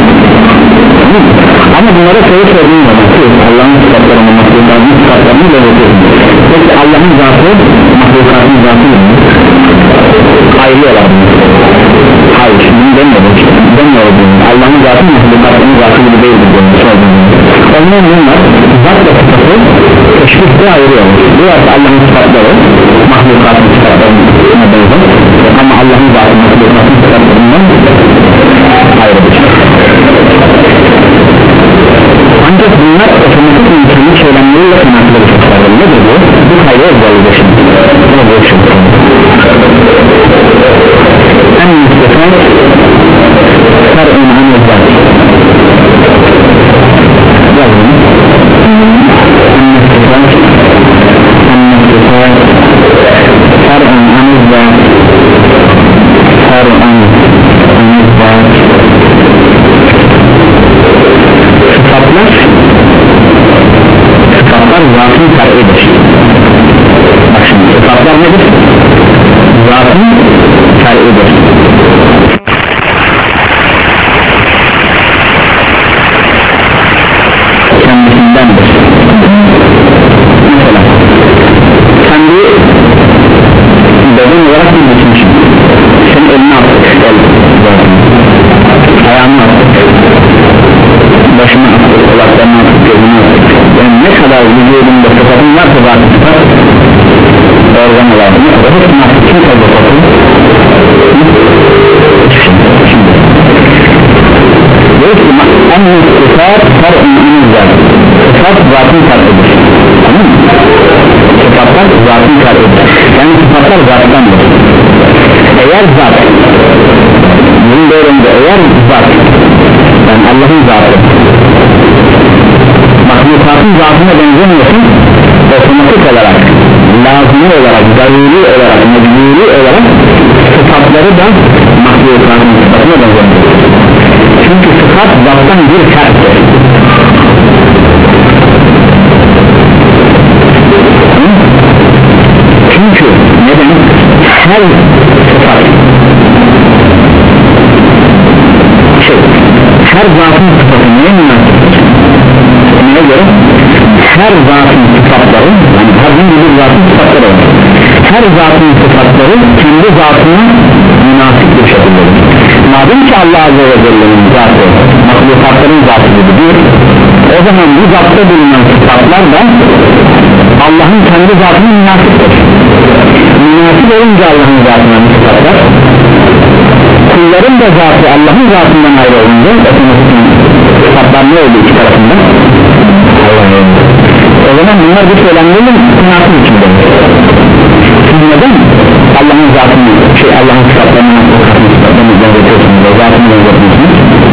Speaker 1: ama bunlara soru sorduğum zaman Allah'ın sıfatlarını mahlukatın sıfatlarını belirtiyoruz peki Allah'ın zatı mahlukatın zatı mı? Ayrıyorlar hayır bunu demiyorum demiyorum Allah'ın zatı mahlukatın zatı gibi değildir ondan bunlar zatla sıfatı teşbihte ayırıyorlar burası Allah'ın sıfatları mahlukatın sıfatlarına benzer ama Allah'ın zatı mahlukatın sıfatlarından ayrıdır ancak bunlar otomatik insanın söylemleriyle kanatları sıfatları nedir bu? bu hayır özelliği şimdi ne bu şimdi? en müstefat sar'ın anezat yazın en müstefat en müstefat sar'ın anezat sar'ın anezat sıfatlar sıfatlar zatın sar'idir bak şimdi sıfatlar nedir? zatın sar'idir kendisindendir mesela kendi beden olarak bir bütünsün senin elini attık ayağını attık başını attık kulaklarını attık gözünü attık yani ne kadar vücudunda sıfatın varsa zaten sıfat organ olarak ne kadar hepsini attık kim kaldı sıfatın dolayısıyla en büyük sıfat sar'ın anızlar sıfat zatın sar'ıdır tamam mı? sıfatlar zatın sar'ıdır yani sıfatlar zattandır eğer zat bunun doğrunda eğer zat yani Allah'ın zatı mahlukatın zatına benzemiyorsun otomatik olarak lazımı olarak, zaruri olarak, mecburi olarak sıfatları da mahlukatın sıfatına benzemiyor çünkü sıfat zattan bir ferttir her sıfat şey, her zatın sıfatı neye münasiptir? Neye göre? Her zatın sıfatları, yani her bir zatın sıfatları var. Her zatın sıfatları kendi zatına münasip bir şekildedir. Madem ki Allah Azze ve Celle'nin zatı mahlukatların zatı gibidir, o zaman bu zatta bulunan sıfatlar da Allah'ın kendi zatına münasiptir. Münasip olunca Allah'ın zatına bu sıfatlar, kulların da zatı Allah'ın zatından ayrı olunca sıfatlar ne oldu iki tarafında? O zaman bunlar bir söylemlerin münasip içinde. Siz neden Allah'ın zatını, şey Allah'ın sıfatlarını mahlukatını sıfatlarını benzetiyorsunuz ve zatını benzetiyorsunuz?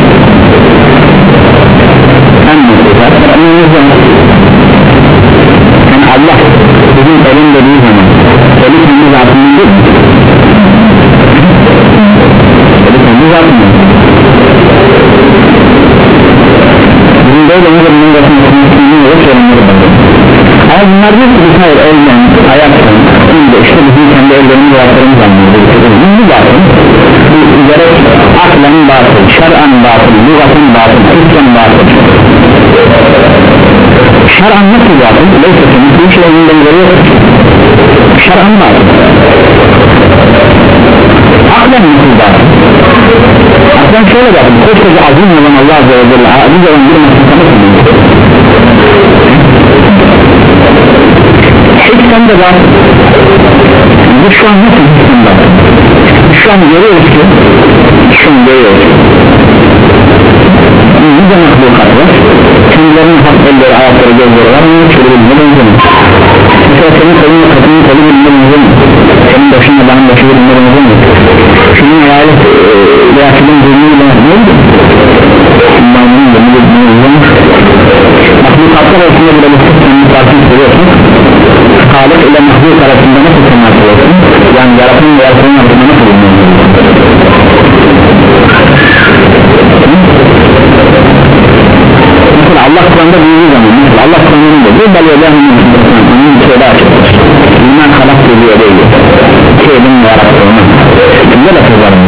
Speaker 1: En mutlu zaten yani Allah bizim elim dediği zaman eli kendi zatını değil mi? Eli kendi zatını bizim böyle ne bunun zatını yok söylemleri bakın ama bunlar bir sürü hayır elden, ayaktan şimdi işte bizim kendi ellerimiz ayaklarımız anlıyoruz bu zaten bu gerek aklen batıl, şer'an batıl, lügaten batıl, Türkçen batıl şer'an nasıl batıl? Leyse senin bu şeyin benzeri yok şer'an batıl aklen nasıl batıl? Aklen şöyle batıl koskoca azim olan Allah Azze ve Celle aziz olan bir mahlukata nasıl batıl? Hiksen de batıl bu şu an nasıl hiksen batıl? Şu an görüyoruz ki şu an görüyoruz nice mahlukat var kendilerinin hak elleri, ayakları, gözleri var ama şöyle bir benzemiyor mesela senin kolunla kadının kolu birbirine benzemiyor senin başınla benim başı birbirine benzemiyor şunun hayali veya senin burnuyla benzemiyor şundanın burnunu birbirine benzemiyor mahlukatlar arasında bile bu kendi farkını söylüyorsun Halik ile mahluk arasında nasıl temas ediyorsun yani yaratın ve yaratının arasında nasıl bulunuyorsun mesela Allah Kur'an'da büyüdüğü zaman mesela Allah Kur'an'ın da bir balyadan onun bir şeyde açıklar bundan kalak geliyor değil ki elin yarattığını kimde de kızarmış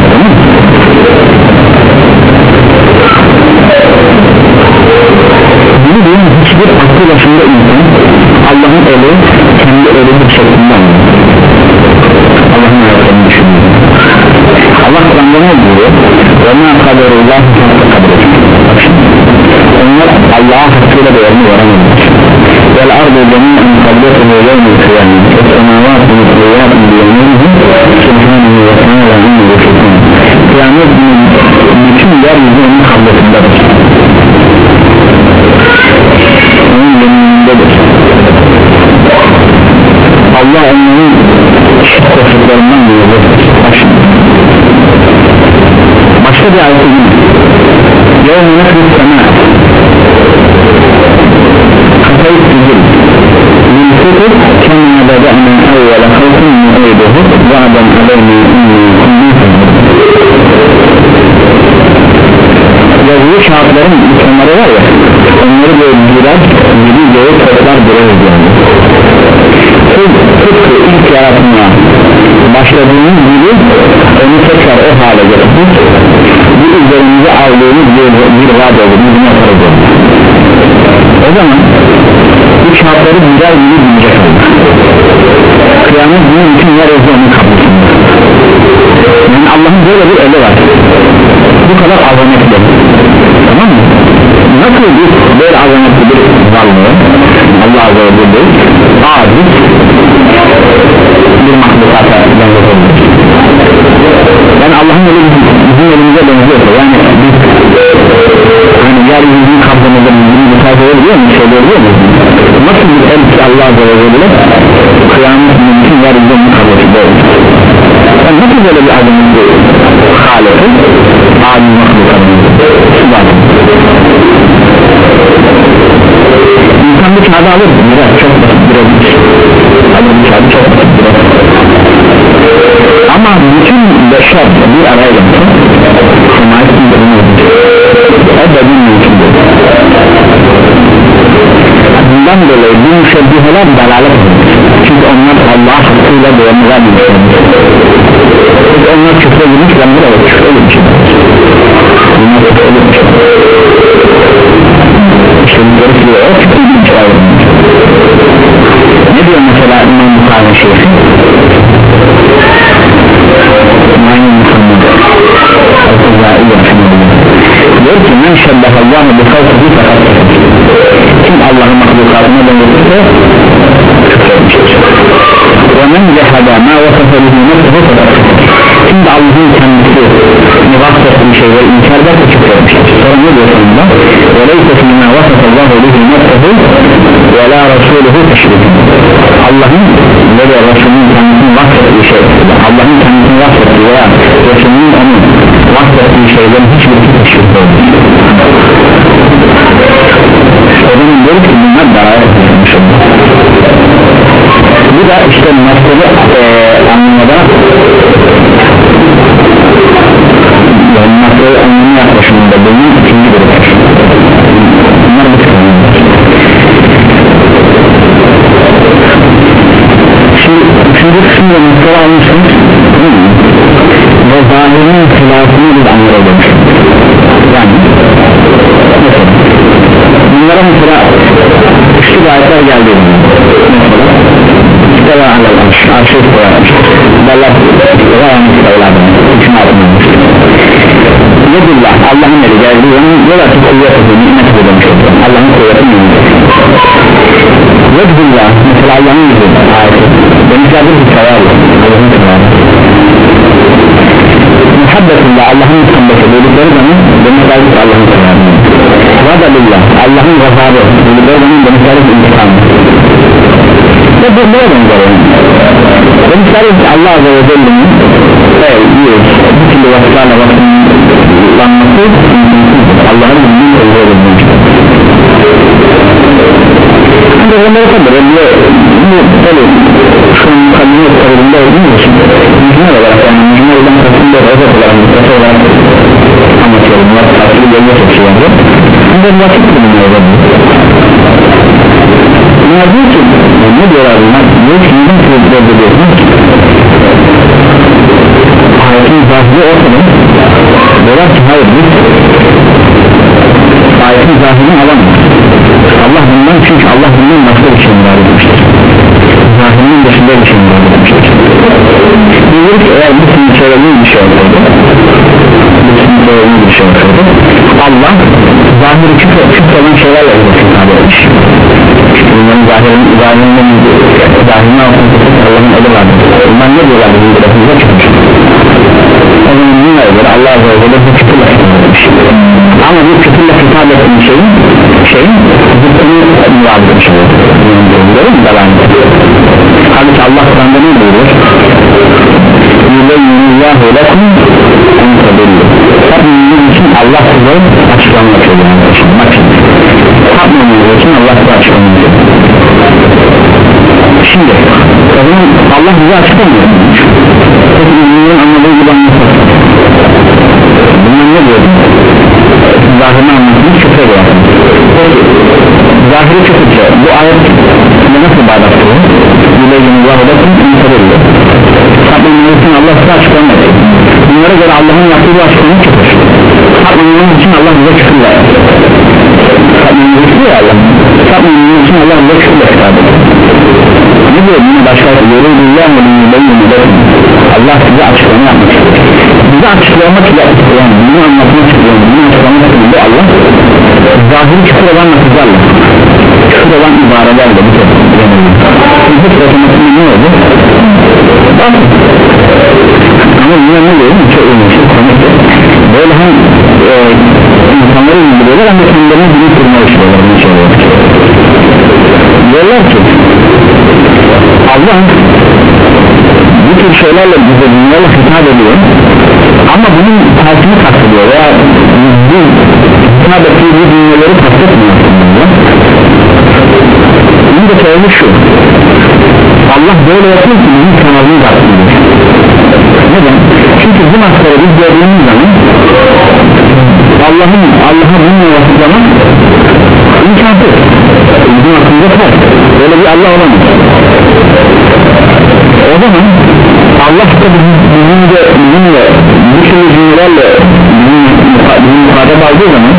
Speaker 1: bunu diyen hiçbir aklı başında insan Allah'ın eli kendi eli bir şeklinde anlıyor Allah'ın yarattığını düşünüyor Allah Kur'an'da ne diyor وَمَا قَدَرُ اللّٰهِ حَقَّ قَدْرِ onlar Allah'a hakkıyla değerini veremediler وَالْاَرْضُ جَمِيعًا قَبْلَتُهُ يَوْمِ الْقِيَامِ وَالسَّمَاوَاتُ مُطْوِيَاتٌ بِيَمِينِهِ سُبْحَانَهُ وَتَعَالَى عَمَّا يُشْرِكُونَ kıyamet bütün yeryüzü onun kablosundadır onun yeminindedir Allah onların koşullarından duyulur başka bir ayet değil يَوْمُ نَحْرِ السَّمَاءِ خَفَيْتِ الْجِلْ لِلْفُتُرْ كَمَا بَدَأْنَا أَوَّلَ خَلْقٍ نُعِيدُهُ وَعْدًا عَلَيْنَا إِنَّا كُنَّا yazılı şartların insanları var ya onları böyle girer gibi göğe toplar dururuz yani tıpkı ilk yaratmaya başladığımız gibi onu tekrar o hale getirdik bu üzerimize aldığımız bir, bir vaat olur bizim yaparız olur o zaman bu şartları güzel gibi bilecek olur kıyamet bunun için yer özlemini kapısında yani Allah'ın böyle bir eli var bu kadar azametli tamam mı? Nasıl bir böyle azametli bir varlığı Allah Azze ve Celle aziz bir mahlukata benzetilmiş yani Allah'ın eli bizim elimize benziyorsa yani biz hani yeryüzünün kabzamızda bizim müsaade ediyor mu? Şöyle ediyor mu? Nasıl bir el ki Allah Azze ve Celle kıyamet mümkün yeryüzünün kabzasında olur yani nasıl böyle bir azametli haleti aziz mahlukatını İnsan bir kağıdı alır mı? Biraz çok basit bir olmuş alır bir kağıdı çok basit bir olmuş ama bütün beşer bir araya gelsin semayetin de bunu olmuş o da bir mümkün değil bundan dolayı bu müşebbiheler dalalet olmuş çünkü onlar Allah'a hakkıyla doğru vermişler. Peki onlar küfre girmiş, ben burada küfre girmiş. Bunlar küfre girmiş. İşte bunları diyor, o küfre girmiş. Ne diyor mesela İmam Bukhari şeyhi? İmam Muhammed Al-Kuzai Rahimahullah diyor ki men şebbehallahu bi kavsihi fakat kim Allah'ın mahlukatına dönüşürse ve men cehada ma vasafa bihi nefsuhu fakat kim de Allah'ın kendisi vasfettiği şeyleri inkar ederse küfretmiştir. Sonra ne diyor sonunda? ve leyse fîmâ vasafallahu bihi nefsuhu ve la rasûluhu teşrik. Allah'ın ve de Resulünün kendisini vasfettiği şey, Allah'ın kendisini vasfettiği veya Resulünün onun vasfettiği şeylerin hiçbirisi teşrik olmuş. O zaman diyoruz ki bunlar daraya tutulmuş olur. Bu da işte mesele e, anlamada yani mesele anlamı yaklaşımında bunun ikinci grup. Bunlar bu kısımlar. Şimdi üçüncü kısımda mesele almışsınız ve zahirin hilafını biz anlayalım. Yani mesela bunlara mesela üçlü ayetler geldi mesela İsteva alel arş, arşı isteva arş Dallah isteva yani isteva üçün altınlanmış Yedillah, Allah'ın eli geldi onun yola ki kuvveti, nimet edilmiş Allah'ın kuvveti nimet Yedillah, mesela Allah'ın yüzü ayeti Denizlerdir bir severli Allah'ın severli Muhabbetullah, Allah'ın muhabbeti dedikleri zaman denizlerdir Allah'ın severli Vadalillah, Allah'ın gazabı dedikleri zaman denizlerdir intikamı ve bu ne benzer denizlerdir Allah Azze ve Celle'nin evet, yiyoruz bu türlü vasıflarla vasıflanması Allah'ın bildiğini oluyor ancak onları tabi bu tabi şu an kadını tabiinde olduğu için mücmel olarak yani mücmel olan kasımda özet olarak mücmel olarak anlatıyor bunlar farklı bölge seçiyorlar ancak vakit bulunmuyor bunlar diyor ki ne diyorlar bunlar diyor ki neden sözlerde diyorsun ayetin zahiri ortada diyorlar ki hayır biz ayetin zahirini alamaz Allah bundan çünkü Allah bundan başka bir şey müdahale etmiştir zahirinin dışında bir şey müdahale etmiştir diyor ki eğer bu senin söylediğin bir şey olsaydı bu senin söylediğin bir şey olsaydı Allah zahiri küfür olan şeylerle müdahale etmiş bunların zahirin zahirinden zahirine altın tutup Allah'ın eli vardır bunlar ne diyorlar bu tarafımıza çıkmış o zaman bununla göre Allah Azze ve Celle bu küfürle hitap etmiş ama bu küfürle hitap ettiğin şeyin şeyin zıttını murad etmiş olur görür mü devamlı halbuki Allah Kur'an'da ne buyuruyor yüleyyinillahu lekum entedillu tabiinin için Allah size açıklama yapıyor bak şimdi tapmanız için Allah size açıklama yapıyor şimdi o zaman Allah bize açıklamıyor peki ünlülerin anladığı gibi anlatır bunlar ne diyor zahirini anlatmış küfre diyor zahiri küfürce bu ayet nasıl bağdaştırıyor yüleyyinillahu lekum entedillu tabiinin için Allah size açıklama yapıyor bunlara göre Allah'ın yaptığı bu açıklama küfür tabiinin için Allah bize küfür verir tabiinin için Allah tabiinin için Allah bize küfür verir ne diyor bunu başka Allah size açıklama yapmak istiyor bize açıklamak istiyor yani bunu anlatmak istiyor bunu açıklamak istiyor Allah zahiri küfür olan lafızlarla küfür olan ibarelerle bu tür küfür otomatikli ne oldu? ama yine ne diyor? çok önemli böyle hem e, insanları indiriyorlar hem de kendilerine dili kurma istiyorlar diyorlar ki Allah bu tür şeylerle bize dünyayla hitap ediyor ama bunun tersini kastediyor veya bu hitap ettiği bu dünyaları kastetmiyor bunun da sebebi şu Allah böyle yapıyor ki bizim kanalını kastediyor neden? çünkü bu maskarı biz gördüğümüz zaman Allah'ın Allah'a bununla vasıflamak imkansız bizim aklımda var böyle bir Allah olamaz Allah da bizim de bizimle bu tür cümlelerle bizim muhatap aldığı zaman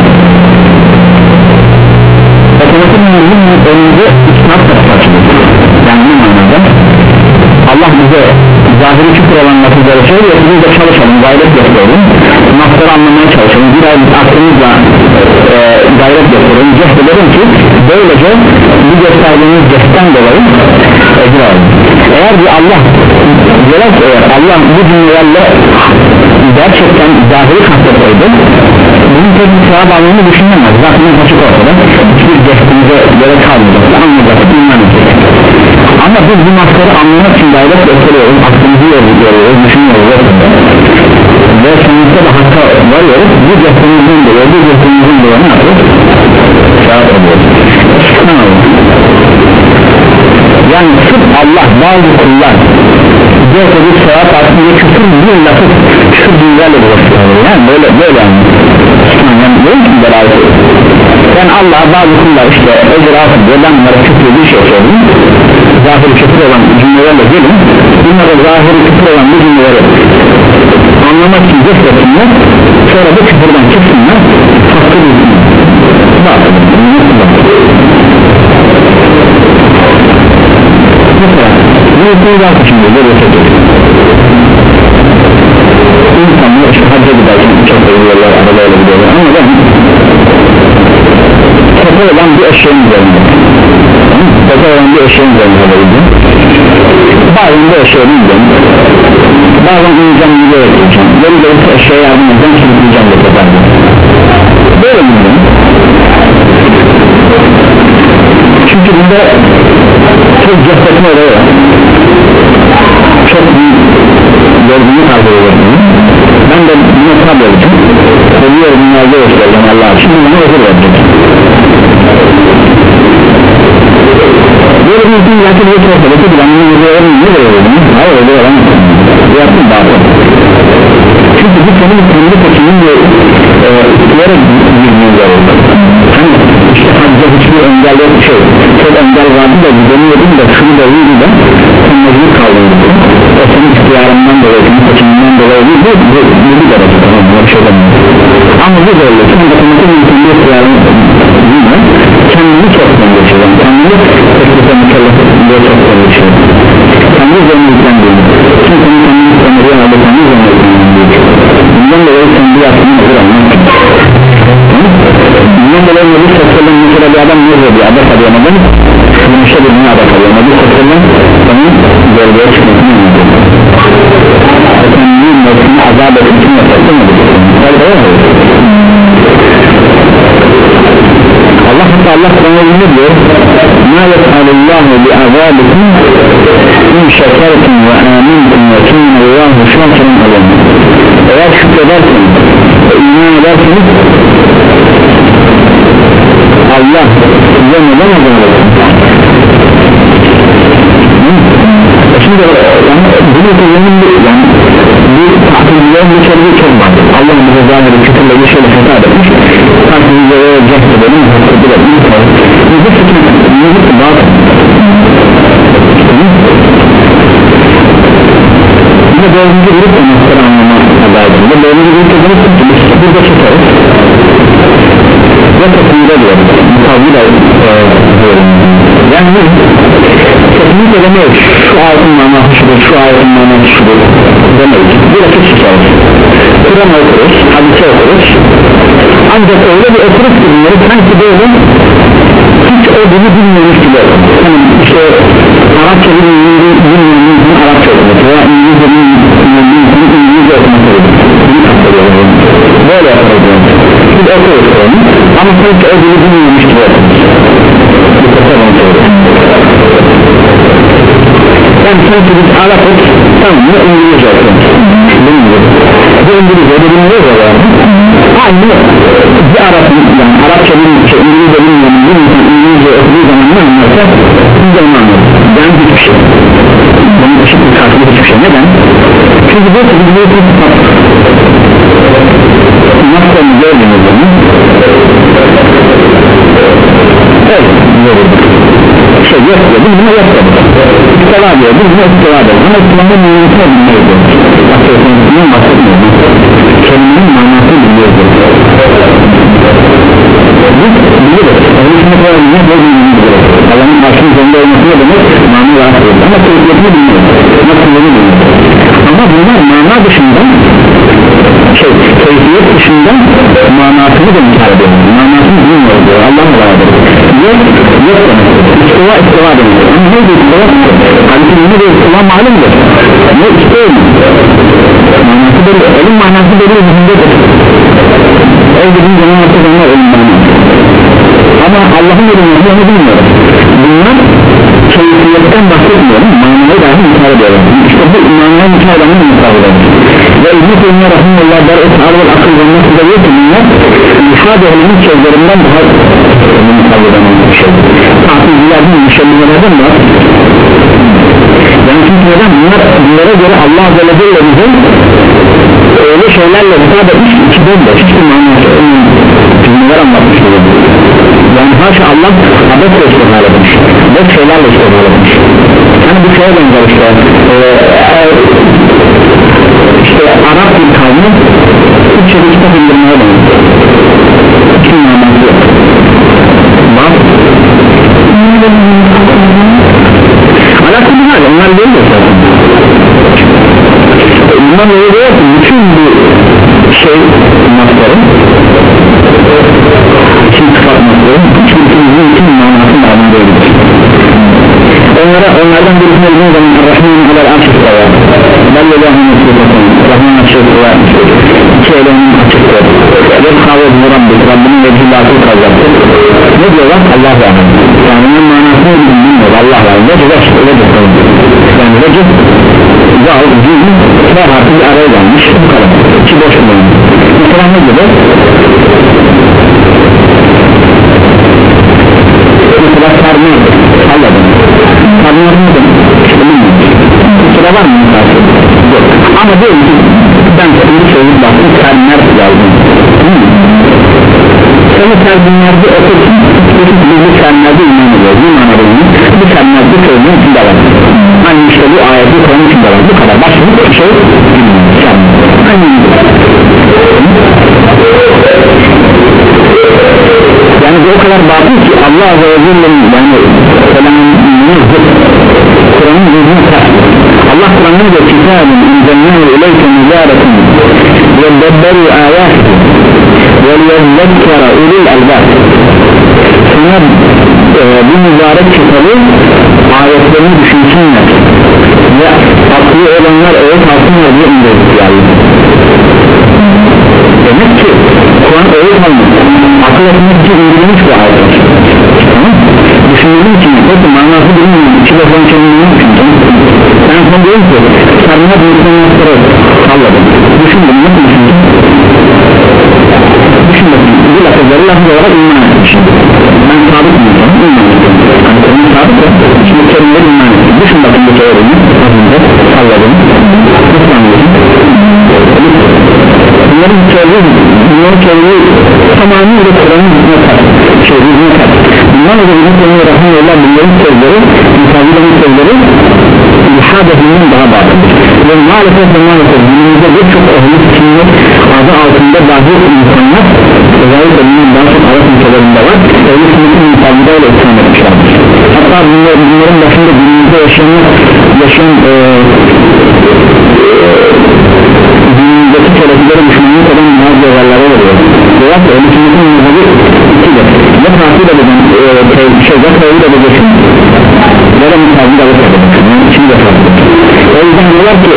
Speaker 1: otomatik bizim önümüze isnat tarafı açılır. Yani bu manada Allah bize zahiri küfür olan lafızları söylüyor, biz de çalışalım, gayret yapalım, nafları anlamaya çalışalım, bir ay aklımızla e, gayret yapalım, cehd edelim ki böylece bu gösterdiğimiz cehden dolayı ecir alalım. Eğer bir Allah diyorlar eğer Allah bu cümlelerle gerçekten zahiri kasteteydi, bunun tek bir sevap almanı düşünemez. Zaten açık ortada hiçbir cehdimize göre kalmayacak, anlayacak, dinlenecek. Ama biz bu nafları anlamak için gayret gösteriyoruz, aklımızı yoruluyoruz, düşünüyoruz ve sonuçta da hakka varıyoruz. Bu cehdimizin dolayı, bu cehdimizin dolayı ne yapıyoruz? Sevap ediyoruz. Yani sırf Allah bazı kullar cehdedip sevap aslında küfür bir lafı küfür dünyayla bulaştırıyor. Yani böyle böyle yani değil mi beraber? Yani Allah bazı kullar işte ecir altı diyor, ben bunlara küfür bir şey söyleyeyim, zahiri küfür olan cümlelerle gelin, bunlara zahiri küfür olan bu cümleleri anlamak için cehdetinler, sonra bu küfürden çıksınlar, hakkı bilsinler. Mesela bu yüzden şimdi böyle söylüyor. İnsanlar işte hacca giderken çok seviyorlar, arabayla gidiyorlar ama ben tepe olan bir eşeğin üzerinde tepe olan bir eşeğin üzerinde haberiydim. Bazen bu eşeğe bineceğim, bazen uyuyacağım, bir yere gideceğim, yeri gelirse eşeğe yardım edeceğim, sürükleyeceğim de teperdim. Böyle bineceğim. Çünkü bunda çok cehdetme olayı var, çok büyük gördüğünü kabul ediyorum. Ben de buna tabi olacağım, ölüyorum, dünyada göstereceğim Allah için, bana özür verecek. Böyle bir gün yakın bir sohbet edip ben bunu özür ne veriyorum? Hayır öyle olamaz, yaptım bazı. Çünkü bu senin kendi seçimin ve iktidara girdiğin yer oldu. Hani işte hacca hiçbir engel yok şey, çok engel vardı da gidemiyordum da şunu da iyiydi de sen mecbur kaldın. O senin ihtiyarından dolayı, senin seçiminden dolayı değil, bu, bu, bu bir derece tamam, bir şey demiyor. Ama bu böyle, sen de konuda kendi ihtiyarın değil mi? Kendini çok geçiyorum, kendini teklife mükellefetinde çok geçiyorum. Kendi üzerine yüklendiğini, çünkü senin kendini ömrüye aldı, kendi üzerine yüklendiğini. Bundan dolayı kendi yaptığını hazır almak. Bundan dolayı Nebi Sosyal'ın mesela bir adam ne diyor, adak arayamadım, yumuşa birine adak arayamadım. Nebi Sosyal'ın onun bölgeye çıkmasını anlatıyor. Kendi mevzini azap etmişini yaparsın mı? Allah hatta Allah Kur'an'ı diyor, مَا يَفْعَلُ اللّٰهُ بِعَذَابِكُمْ اِنْ شَكَرْتُمْ وَآمِنْتُمْ وَكِنَّ اللّٰهُ شَاكِرًا عَلَيْهِ. Eğer şükredersiniz ve iman edersiniz, Allah size neden azap eder? Şimdi yani bunu kullanın bir yani bir tahtiliğin bir çözümü çok var. Allah bize zahiri kütürle bir şeyle hata etmiş, tahtiliğe cehd edelim, hata edelim. Bu fikir, bu fikir batıl. Yine dördüncü grup da noktaları anlama haberinde. Dördüncü grup da grup tutulmuş, burada tutarız. Ve toplumda diyoruz, mukavvil diyorum. Yani kesinlikle demeyiz, şu ayetin manası şudur, şu ayetin manası şudur demeyiz. Burası tutarız. Kur'an okuruz, hadise okuruz. Ancak öyle bir okuruz ki bunları sanki böyle hiç o dili bilmiyormuş gibi okuruz. Yani işte Arapça bilmiyoruz, Arapça okuruz veya İngilizce bilmiyoruz, İngilizce okuruz. Bunu kastediyoruz. Böyle yaparız. Biz okuruz onu ama sanki o dili bilmiyormuş gibi okuruz. Yani sanki biz Arap'ız, tamam mı İngilizce okuruz. Bilmiyoruz. Bu İngilizce de bilmiyoruz ya yani. Aynı bir Arap'ın yani Arapça bilmiyoruz, İngilizce bilmiyoruz, bir insan İngilizce okuduğu zaman ne anlarsa biz de onu anlarız. Yani hiçbir şey. Bunun ışık bir karşılığı hiçbir şey. Neden? Çünkü bu biz bu bir sıfat. Nasıl onu gördüğünüz zaman evet, görüyoruz. Şey yok diyor, biz buna yapmadık istiva diyor biz buna istiva diyor ama istivanın manasını bilmiyordu bundan bahsetmiyordu kelimenin manasını bilmiyordu biz biliriz onun için kadar ne bilmiyoruz Allah'ın karşının üzerinde olmasına demek mana rahatsız ama keyfiyetini bilmiyoruz nasıl bilmiyoruz ama bunlar mana dışında şey, keyfiyet dışında manasını da inkar ediyor manasını bilmiyor diyor Allah'ın vardır yok yok demek istiva istiva demek ama neydi istiva halbuki ne de istiva malumdur ne istiva manası belli elin manası belli zihindedir el dediğin zaman artık onlar elin manası ama Allah'ın elini onu bilmiyoruz bunlar keyfiyetten bahsetmiyorum manayı dahi inkar ediyorlar işte bu manayı inkar edenler inkar ediyorlar ve İbn-i Teymiye Rahimullah der eshab ve akıl ve nasıl da diyor ki bunlar İlhad ehlinin sözlerinden daha mukavveden bir şey tahtizlerden müşemmizlerden var yani çünkü neden bunlar bunlara göre Allah Azze ve Celle'nin öyle şeylerle hitap etmiş ki bomboş hiçbir manası cümleler anlatmış yani haşa Allah abesle istihal etmiş boş şeylerle istihal etmiş hani bu şeye benzer işte ee, işte Arap bir kavmi Türkçe'de kitap indirmeye benzer hiçbir manası yok bak alakalı hal onlar değil de zaten bundan öyle diyor ki bütün bu şey masları için sıfat masları hiçbir kimliğin için manasının adını değildir onlara onlardan birisine bildiğin zaman Rahman'ın kadar açıkta var Allah'ın açıktasın Rahman açıkta var iki elenin açıkta ve kavret Rabbim Rabbinin vecilatı kazaktır ne diyorlar Allah var yani onun manasını bilmiyor Allah var vecih vecih vecih yani vecih zahir cüzün ve harfi bir araya gelmiş bu kadar içi boş bulunmuş mesela ne gibi mesela sarmıyor anladım sarmıyor mu demek sıra var mı yok ama diyorum ki ben şimdi söyleyip baktım sarmıyor yazdım sana sarmıyordu okursun bu sarmıyordu iman ediyor bu manada bu sarmıyordu söylediğin içinde var hani işte bu ayeti Kur'an'ın içinde var bu kadar başka bir şey hani yani bu o kadar batıl ki Allah Azze ve Celle'nin yani selamını zıt Kur'an'ın yüzünü ters Allah Kur'an'ın da kitabın inzennâhu ileyke müzâretun ve bedderu âyâti ve liyezzekkara ulul albât sana e, bu mübarek kitabı ayetlerini düşünsünler ve aklı olanlar öğüt alsınlar diye indirdik yani demek ki Kur'an öğüt almış akıl etmek için indirilmiş bu ayetler tamam düşündüğüm için peki manası bilmiyorum iki defa kendini düşündüm ben sana diyorum ki sarmaya büyüklenmekleri salladım düşündüm nasıl düşündüm düşündüm bu lafızları lafız olarak iman etmişim ben sabit miyim iman ettim hani senin sabit ya şimdi kelimeleri iman ettim düşün bakın bu teoriyi salladım nasıl anlıyorsun bunların teoriyi bunların teoriyi tamamıyla Kur'an'ın yüzüne kat şey yüzüne kat bundan da bizim Kur'an'ın Rahmanullah bunların sözleri müsavilerin sözleri ilhad ehlinden daha batıldır ve maalesef ve maalesef günümüzde birçok ehli sünnet adı altında dahi insanlar özellikle bunun daha çok Arap ülkelerinde var ehli sünnetin müsavileyle ısrar etmişlerdir hatta bunlar, bunların başında günümüzde yaşayan yaşayan e, günümüzdeki telefileri düşünmeyi kadar bazı olaylara veriyor veya ki ehli sünnetin müsavi ikidir ya takip edin şey ya tevhid edeceksin ya da müsavi de edeceksin yani içini de takip edeceksin o yüzden diyorlar ki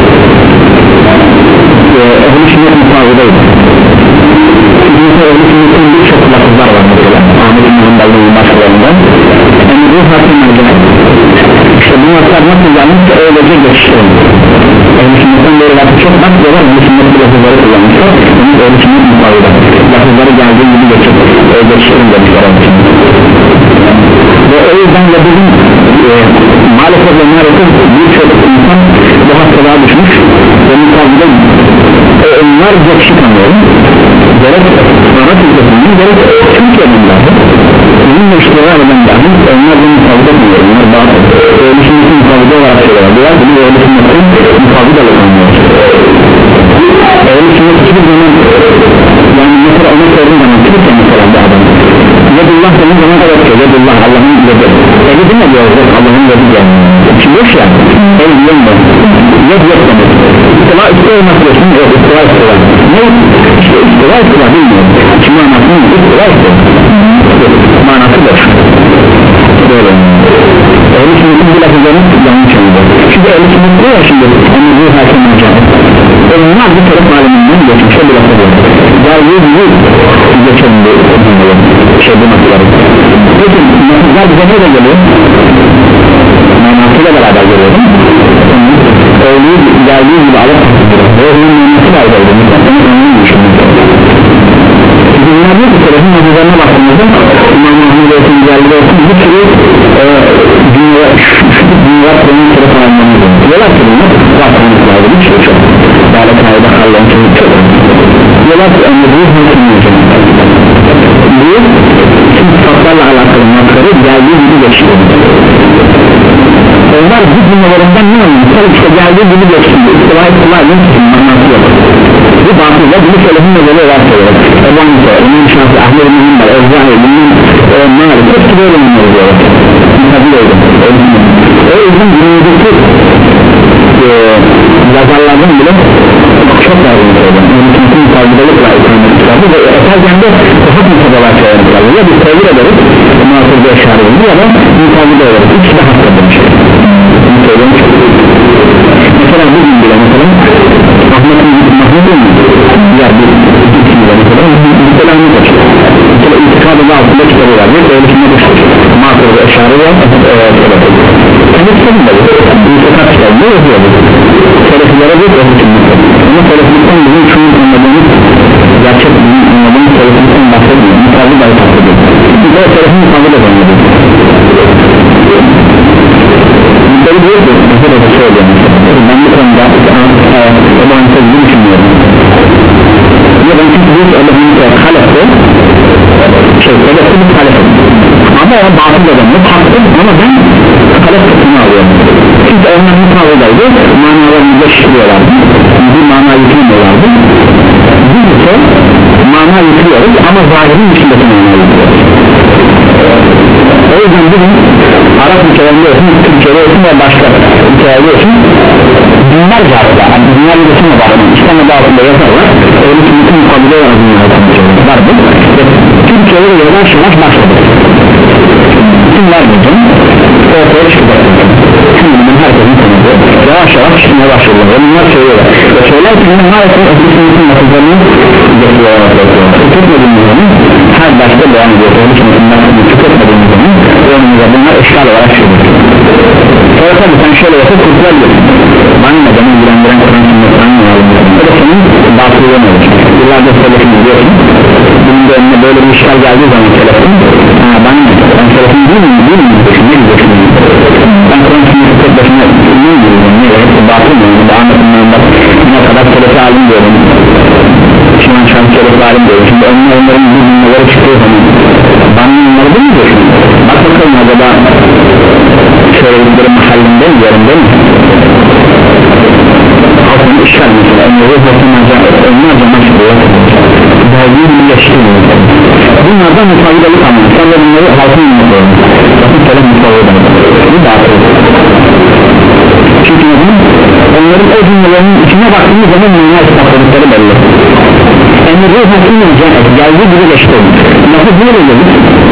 Speaker 1: ehl-i sünnet müsavideydi çünkü ehl-i sünnetin birçok lafızlar var mesela Ahmet İbn Hanbel'in başlarında yani bu hakimlerden işte bu laflar nasıl gelmişse öylece geçiştirilmiş ehl-i sünnetten böyle lafı çok bak diyorlar ehl-i sünnet bu lafızları kullanmışlar yani ehl-i sünnet müsavide lafızları geldiği gibi geçip geçiştirin demişler ve o yüzden de bizim e, maalesef ve maalesef birçok insan bu hastalığa düşmüş ve müsavide e, onlarca kişi tanıyorum gerek Arap ülkesinden gerek Türkiye'den dahi bizim müşteriler eden dahi onlar da müsavide tanıyor onlar söylüyorlar. Biraz bunu öyle sünnetin mukabı da anlıyor. Öyle sünnet hiçbir zaman yani mesela ona sorduğum zaman Türkçe mesela bu adam Yedullah senin zaman da yoktur. Yedullah Allah'ın yedi. Eli değil mi diyoruz? Allah'ın yedi diyor. İçin boş ya. El diyor mu? Yed yok demek. İstiva istiva nasılsın? Yok istiva istiva. Ne? İşte istiva istiva bilmiyorum. Şimdi anlatayım mı? İstiva istiva. Manası boş. Böyle. Ehl-i sünnetin bu lafızlarını yanlış anlıyor. Çünkü ehl-i sünnet diyor ya şimdi hani bu hakim olacak. Onlar bir taraf aleminden geçmişe bir lafı var. Geldiği gibi geçelim bu şey bu nasılları. Peki nasıllar bize neyle geliyor? Manasıyla beraber geliyor değil mi? Öğleyi geldiği gibi alıp öğlenin manası var geliyor. Onun düşünmek. Çünkü bunlar diyor ki selefin nazarlarına baktığımızda İmam Mahmud olsun, geldiği olsun bir sürü dünya, şu dünya konunun taraf alanlarını diyorlar ki bunlar vaktanlıklarda bir şey çok daha da kayda Allah'ın kimi çok diyorlar ki ömrünü hükümleyecek bu tüm sıfatlarla alakalı makları geldiği gibi geçiyor onlar bu cümlelerinden ne anlıyor? İşte geldiği gibi geçiyor istiva istiva istiva manası yok bu batıyla bunu selefin nezarı olarak söylüyor Ebu Hanife, İmam Şafii, Ahmet bin Hanbel, Evzahi, Bilmem, Malik hepsi böyle bunları diyor tabi öyle o yüzden dünyadaki yazarlardan bile çok lazım söylüyorum mümkün mutabidelikle ikametliklerdi ve eserken de daha mutabalar söylemişlerdi ya biz tevhir ederiz muhasırda eşare edilir ya da mutabide ederiz ikisi de hakikaten demiş bunu söylemiş mesela bugün bile mesela Ahmet'in Mahmud'un diğer bir ikisiyle mesela müstelamı kaçır mesela itikadı da altında kitabı var ve öyle şimdi muhasırda eşare var kendisi de bu sokak kitabında yazıyor selefilere bir öğretimlik ama seleflikten bizim şunu anladığımız gerçek bizim anladığımız seleflikten bahsetmiyor mutabı da bahsediyor çünkü o selefin mutabı da anladığı bunları diyor ki mesela da söylüyorum ben bu konuda Ebu Hanife gibi düşünüyorum ya ben çünkü diyor ki Ebu Hanife halefte şey selefte bir halefte ama o batıl adamı hakkı ama ben halef kısmını alıyorum çünkü onlar mutavudaydı manalarını geçiştiriyorlardı bir mana yüklemiyorlardı biz ise mana yüklüyoruz ama zahirin dışındaki mana yüklüyoruz o yüzden bugün Arap ülkelerinde olsun, Türkiye'de olsun ve başka ülkelerde olsun binlerce arada, yani dünya yüzesine bağlı İslam'da altında yazarlar öyle ki bütün mukabile olarak dünyada var bu ve Türkiye'de yavaş yavaş başladı kimler bugün ortaya çıkacak şimdi bunun herkesin tanıdığı yavaş yavaş çıkmaya başladılar ve bunlar söylüyorlar ve söyler ki bunun maalesef ötüsünün nasıllarını getiriyorlar tüketmediğimizden her başta devam ediyor ötüsünün tüketmediğimizden önümüze bunlar eşkal olarak çıkıyor sonra tabi sen şöyle yapıp kurtulabilirsin bana ne beni ilgilendiren Kur'an sünnetten mi alın o da senin batılığın olur yıllarda selefin diyorsun bunun da önüne böyle bir işgal geldiği zaman selefin ha bana ne ben selefin değil miyim değil miyim ne diyeceksin ben Kur'an sünnetin tek başına ne diyeceğim ne hepsi batıl mı daha anlatımdan bak ne kadar selefi alim diyorum şimdi an şans selefi alim diyorum şimdi önüne onların bu cümleleri çıkıyor zaman bana onları bilmiyorsun bak bakalım acaba söyledikleri mahallinde mi yerinde mi halkın işgal mesela önleri bakımlarca onlarca maçlıyor belgeyi bir yaşıyor bunlardan mutabidelik anlıyor sen de bunları halkın anlıyor bakın selam mutabidelik bu batıl çünkü neden onların o cümlelerinin içine baktığımız zaman manaya ispatladıkları belli emri hakim olacak geldiği gibi geçti nasıl böyle gelir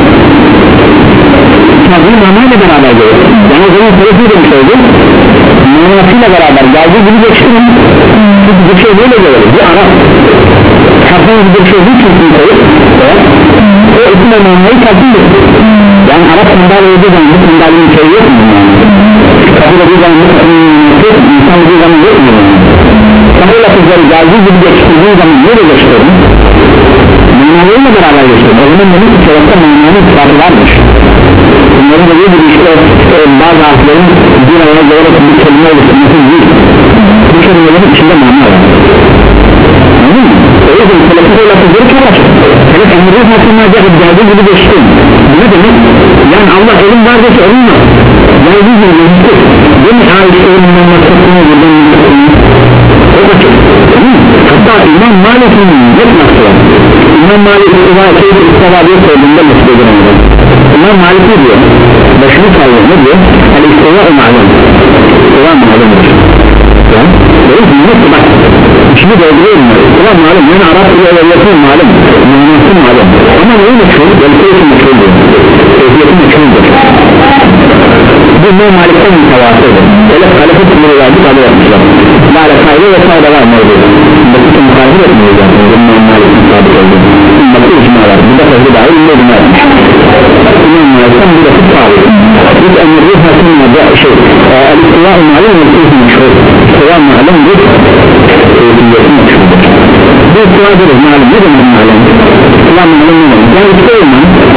Speaker 1: tabi manayla beraber gelir yani o zaman selefi demiş oldu manasıyla beraber geldiği gibi geçti çünkü bir şey böyle gelir bir Arap herhangi bir şey hiç mümkün koyup o isimle manayı takdim edir yani Arap sandalye yediği zaman bu sandalyenin şey yok mu kabul ediği zaman insan bir zaman yok mu sana lafızları geldiği gibi geçtiği zaman nereye geçtiğini manayla beraber geçtiğini o zaman demek ki çevrede mananın sıfatı varmış bunların da bir işte e, bazı harflerin bir araya gelerek bir kelime oluşturması değil bu kelimelerin içinde mana var anladın mı? o yüzden selefide lafızları çok açık selef emri hakkında geldiği gibi geçtiğin bu ne demek? yani Allah elim var dese elim var yani biz de gözüktük değil mi? Ayşe'nin maksatını buradan o da çok hatta İmam Malik'in net nasıl var İmam Malik İstiva'yı İstiva'yı söylediğinde mesut edilemez İmam Malik ne diyor? Başını sallıyor ne diyor? El İstiva'yı ma'lum İstiva ma'lumdur ya böyle bir net bak içini dolduruyorum İstiva ma'lum yani Arap ile evlatın ma'lum müminsin ma'lum ama neyi meçhul? Belki meçhul diyor Tevhiyetin meçhuldür bu İmam Malik'ten mütevasıdır öyle halefet ürünü verdi tabi yapmışlar Lale kaydı ve sayda var mevcut Bakıtı mukarif etmiyor zaten İmam Malik'in sabit olduğu Bakı icma var bu da fazla dahil ünlü ürünü vermiş İmam Malik'ten bir vakit sabit biz emirli hakkında şey El-İstiva-ı Ma'lum ve İstiva-ı Meşhur İstiva-ı Ma'lum bir Tevhiyetin meşhurdur bu İstiva-ı Ma'lum ne demek Ma'lum? İstiva-ı Ma'lum ne demek? Yani İstiva-ı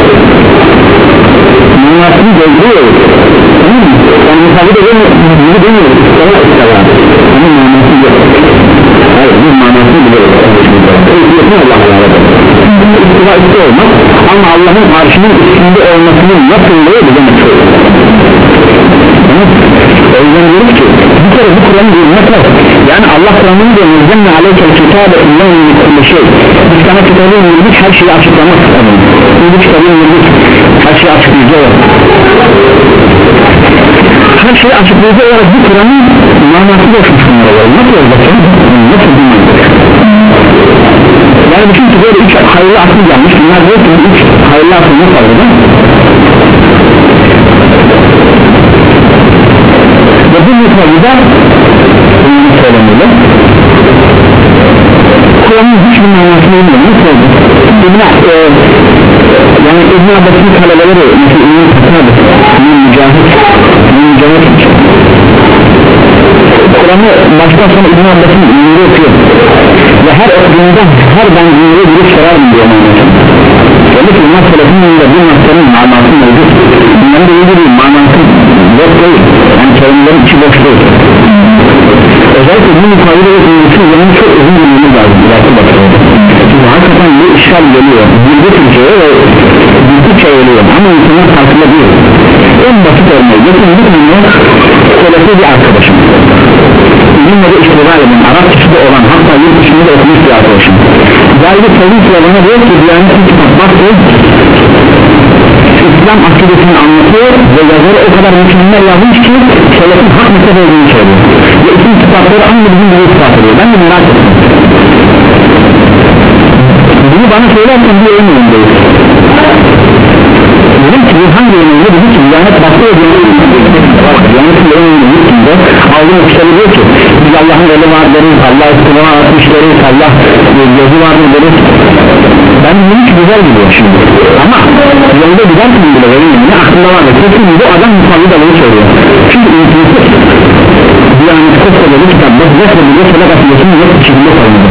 Speaker 1: manasını gözlüyor yani misafir edemiyor bunu demiyoruz İstiva İstiva bunun manasını yok hayır bu manasını biliyoruz Ehliyetini Allah'a yaradır İstiva üstü olmaz ama Allah'ın arşının üstünde olmasının nasıllığı bize meçhul o yüzden diyoruz ki bir kere bu Kur'an'ı bilmek var yani Allah Kur'an'ın diyor Müzzemme aleykel kitabe illâhu bir şey biz sana kitabı indirdik her şeyi açıklamak istedim bu kitabı indirdik her şeyi açıklayıcı olarak her şeyi açıklayıcı olarak bu Kur'an'ın manası da oluşmuşlar olur nasıl olacak ya? Nasıl bilmiyorum yani bütün ki böyle üç hayırlı akıl gelmiş bunlar diyor ki üç hayırlı akıl ne kaldı da ve bu mutlaka bunu söylemeli Kur'an'ın hiçbir manasını bilmiyor nasıl oldu? İbn-i e, yani İbn-i Abbas'ın talebeleri mesela İbn-i Katabı İbn-i Mücahit İbn-i Mücahit Kur'an'ı baştan sonra İbn-i Abbas'ın ünlüğü okuyor ve her okuduğunda her ben ünlüğü bir sorarım diyor manasını öyle ki İmam Selef'in önünde bu nasların manası mevcut bunların da iyi bir manası yok değil yani kelimelerin içi boş değil özellikle bu mukavile ve ünlüsü zaman çok uzun bilmemiz lazım çünkü hakikaten bu işgal geliyor bilgi Türkçe'ye ve bilgi geliyor ama insanlar farkında değil en basit örneği yakın bir tane Selef'e bir arkadaşım benimle de iştigal edin Arapçası olan hatta yurt dışında da okumuş bir arkadaşım geldi polisle bana diyor ki Diyanet'in kitap baktı İslam akidesini anlatıyor ve yazarı o kadar mükemmel yazmış ki Selef'in hak mezhep olduğunu söylüyor ve isim kitapları aynı bizim gibi kitap ediyor ben de merak ettim bunu bana söylerken bir emin değil dedim ki bu hangi eminle dedi ki Diyanet baktı ve Diyanet'in eminle yurtunda aldığım kitabı diyor ki biz Allah'ın eli var deriz Allah istiva atmış deriz Allah gözü vardır deriz ben bunu hiç güzel biliyor şimdi ama yolda giderken bile benim ne aklımda var kesin bu adam musallı da bunu söylüyor çünkü imkansız Diyanet koskoca bir kitap bakacak ve bize sebep atılıyorsun yok içinde kalınır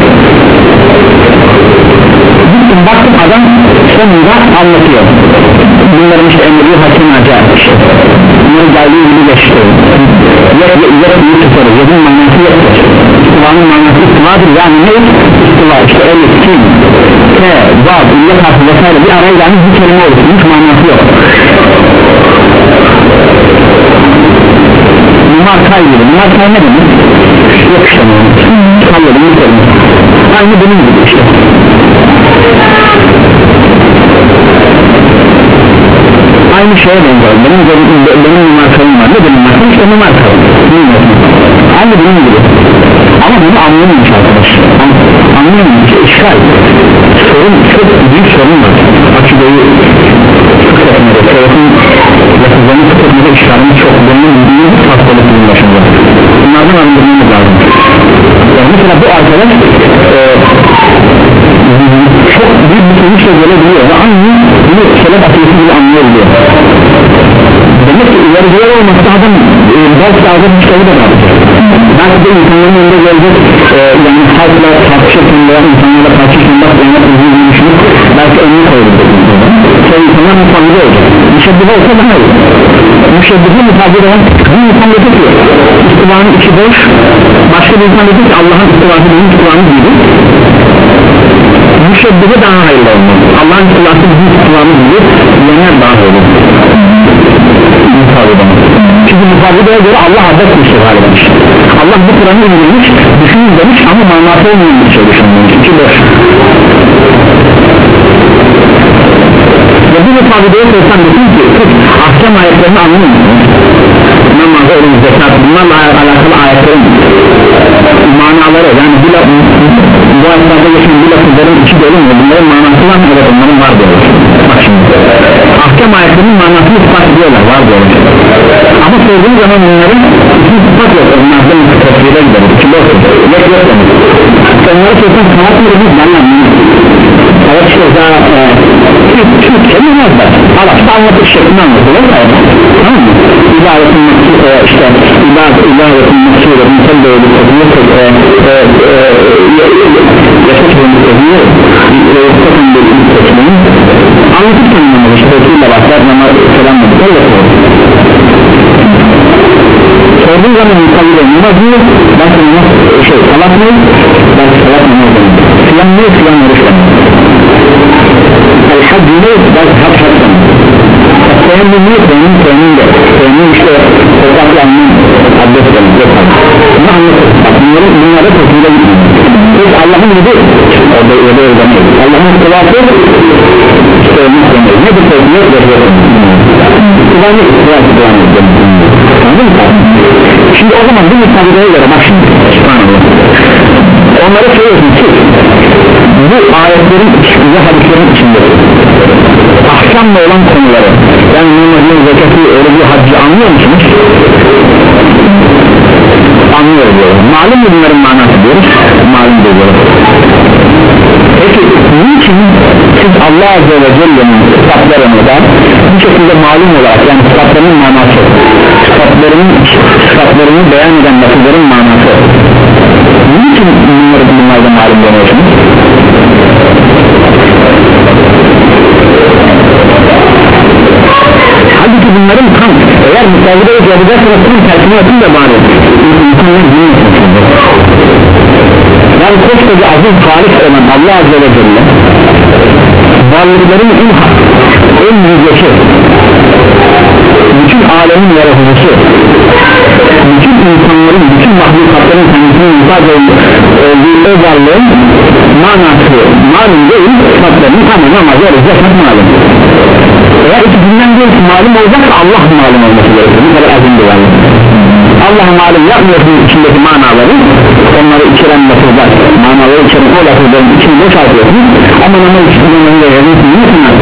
Speaker 1: gittim baktım adam sonunda anlatıyor bunların işte emri hakim acayip bunların geldiği gibi geçti yere yere büyük tutarı yedin manası yoktur İstivanın manası istivadır yani ne? İstiva işte elif, kim, te, vav, illet harfi vesaire bir araya gelmiş bir kelime olur hiç manası yok bunlar kay gibi bunlar kay ne demek? yok işte kalladım bir kelime aynı benim gibi işte aynı şeye benzer benim benim markalım var ne benim markalım işte bu markalım aynı benim gibi ama bunu anlayamamış arkadaş anlayamamış işgal sorun çok büyük sorun var akideyi sıkıntmada sorun lafızlarını sıkıntmada işgalini çok bunun büyük hastalık bunun başında bunlardan arındırmamız lazım yani mesela bu arkadaş e, çok büyük bir sonuçla gelebiliyor ve aynı bunu selef akidesi gibi anlayabiliyor demek ki ilericiler olmasa adam e, belki ağzı bir kitabı da yapacak belki de insanların önünde gelecek e, yani halkla tartışırken veya insanlarla tartışırken bak yani uzun bir düşünüp belki önünü koyulacak şey insanlar mutfaklıda olacak müşebbih olsa daha iyi müşebbihli mutfaklıda olan bir insan dedi ki istivanın içi boş başka bir insan dedi ki Allah'ın istivası bizim istivanın gibi müşebbihe daha hayırlı olmaz Allah'ın istivası bizim istivamız gibi diyenler daha hayırlı mutafavvıdaya göre Allah adet müstefade demiş. Allah bu Kur'an'ı indirmiş, düşünün demiş ama manası olmayan bir şey düşünmüş ki boş. Ve bu mutafavvıdaya sorsan desin ki ahkam ayetlerini anlamıyor musunuz? Namazı, ölüm, zekat, bunlarla alakalı ayetlerin manaları, yani bu, bu ayetlerde geçen bu lafızların içi dolu mu? Bunların manası var mı? Evet, onların var diyorlar. Bak şimdi, ahkam ayetlerinin manasını ispat ediyorlar, var diyorlar. Ama sorduğum zaman bunların için ispat yok. Onlardan tefsire gidelim, içinde olsun. Yok yok demek. Onları sorsan sanat mı demiş, ben anlamıyorum. Evet işte daha Türkçe mi yazdı? Arap'ta anlatış şeklinde anlatılır. Tamam mı? İbadetin maksuru, işte ibadetin maksuru, insan böyle bir sözünü yaşatılığın sözünü yaşatılığın bir sözünü anlatırken namazı, işte sözüyle başlar, namazı selamladık, öyle sordu. Sorduğu zaman insanı namaz mı? Belki namaz şey, salat mı? Belki salat mı? Siyam mı? Siyam oruç mı? El-Hac mı? Belki hac hac mı? Teyemmüm mü? Teyemmüm teyemmüm de Teyemmüm işte sokaklarının adresleri bunu anlatır. Bunları, bunlara tepkiyle gidiyor. Biz Allah'ın gibi orada öyle öğreneyiz. Allah'ın kulası teyemmüm teyemmüm nedir teyemmüm? Kulağını kulağını kulağını anladın mı? Şimdi o zaman bu müsaadeye göre bak şimdi onlara söylüyorsun ki bu ayetlerin ve hadislerin içinde ahkamla olan konuları, yani namazın, zekatı, orucu, haccı anlıyor musunuz? Anlıyor diyoruz. Malum mu bunların manası diyoruz? Malum diyoruz. Peki niçin siz Allah Azze ve Celle'nin sıfatlarını da bu şekilde malum olarak, yani sıfatlarının manası, sıfatlarının, sıfatlarını beyan eden lafızların manası, niçin bunları bunlardan malum deniyorsunuz? Halbuki bunların tam, eğer müsaade edip yapacaksanız tam tersine yapın da bari insanlar bilmesin. Yani koskoca aziz halik olan Allah Azze ve Celle varlıkların en, en yücesi, bütün alemin yaratıcısı, bütün insanların, bütün mahlukatların kendisinin müsaade olduğu o varlığın manası malum değil, sıfatlarını tamamen namazı olacak malum. Eğer ikisinden birisi malum olacaksa Allah malum olması gerekir. Bu kadar azim bir varlık. Allah malum yapmıyorsun içindeki manaları, onları içeren lafızlar, manaları içeren o lafızların içini boşaltıyorsun ama namaz içinden önünde yazıyorsun.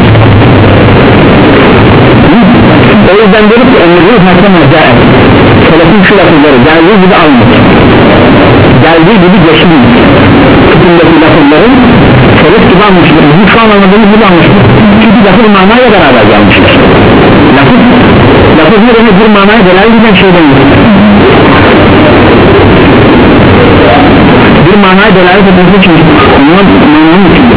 Speaker 1: O yüzden dedik ki emri hakem acayip. Selefin şu lafızları geldiği gibi almış, geldiği gibi geçmiş. Kutundaki lafızların selef gibi almıştır. Bizim şu an anladığımız gibi almıştır. Çünkü lafız manaya beraber gelmiştir. Lafız, lafız ne demek? Bir manaya beraber giden şey demektir. Bir manaya delalet etmesi için ondan mananın içindir.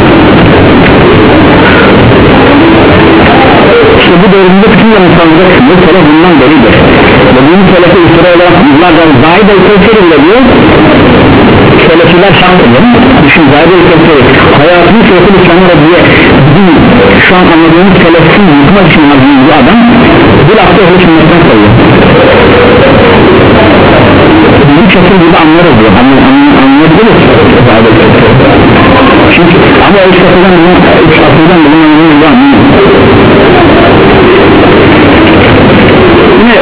Speaker 1: İşte bu dönemde bütünle musallıcaksın. Bu selef bundan beridir. Ve bunun selefi üstüre olarak yıllardan Zahid el-Kevseri bile diyor. Selefiler şart ediyor. Düşün Zahid el-Kevseri hayatını selefi İslam'a diye bizim şu an anladığımız selefini yıkmak için anladığımız bu adam bir hafta öyle sünnetten sayıyor. Bu çatır gibi anlarız diyor. Anlayabiliriz. Çünkü ama üç katırdan bunu üç katırdan bunu anlayabiliriz bu anlayabiliriz. Yine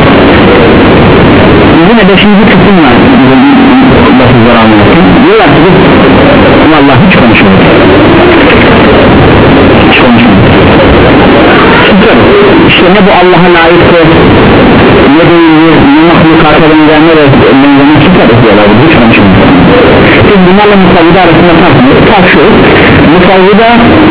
Speaker 1: yine beşinci kısım var. Lafızları anlayabiliriz. Diyorlar ki biz Allah hiç konuşmuyor. Hiç konuşmuyor. Süper. İşte ne bu Allah'a layıktır, ne değildir, ne mahlukata benzeyenler benzeyen süper ediyorlar. Hiç konuşmuyor. Biz bunlarla musavvide arasında tartışıyoruz. Tartışıyoruz. Musavvide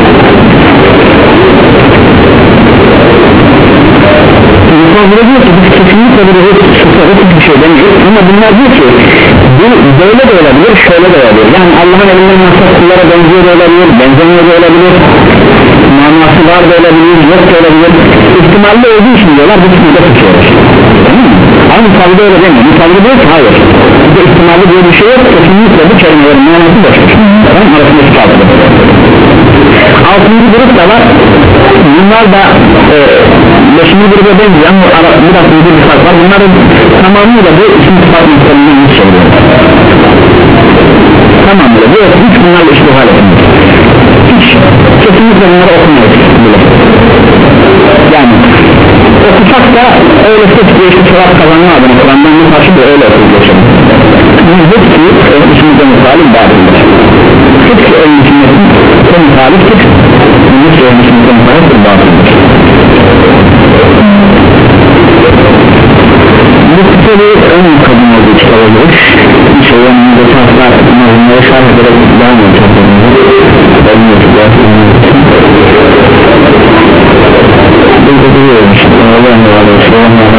Speaker 1: Musavvide diyor ki biz kesinlikle bir sıfırı bir şey demiyoruz. Ama bunlar diyor ki bu böyle de olabilir, şöyle de olabilir. Yani Allah'ın elinden maksat kullara benziyor da olabilir, benzemiyor da olabilir, manası var da olabilir, yok da olabilir. İhtimalle olduğu için diyorlar biz burada tutuyoruz. Ama musavvide öyle demiyor. Musavvide diyor ki hayır. Bizde ihtimalle diye bir şey yok. Kesinlikle bu kelimelerin manası boştur. Tamam, arasındaki kaldı. Altıncı grup da var. bunlar da e, beşinci gruba benziyor ama biraz büyük bir fark var. Bunların tamamıyla bu isim sıfat noktalarından hiç söylüyor. Tamamıyla bu hiç bunlarla iştihal etmiyor. Hiç kesinlikle bunları okumayız bile. Yani okusak da öyle seçtiği işte sevap kazanma adına Kur'an'dan bir karşı da öyle okuyup biz hepsi içimizde muhalif dağılır. Hepsi öyle içimizde muhaliftir. Hepsi öyle içimizde muhaliftir dağılır. Bu kitabı ön kadın olduğu kitap olur. Bir şey yanında taslar bunları şarj ederek devam edecek. Burada duruyorum işte. Allah'ın da var.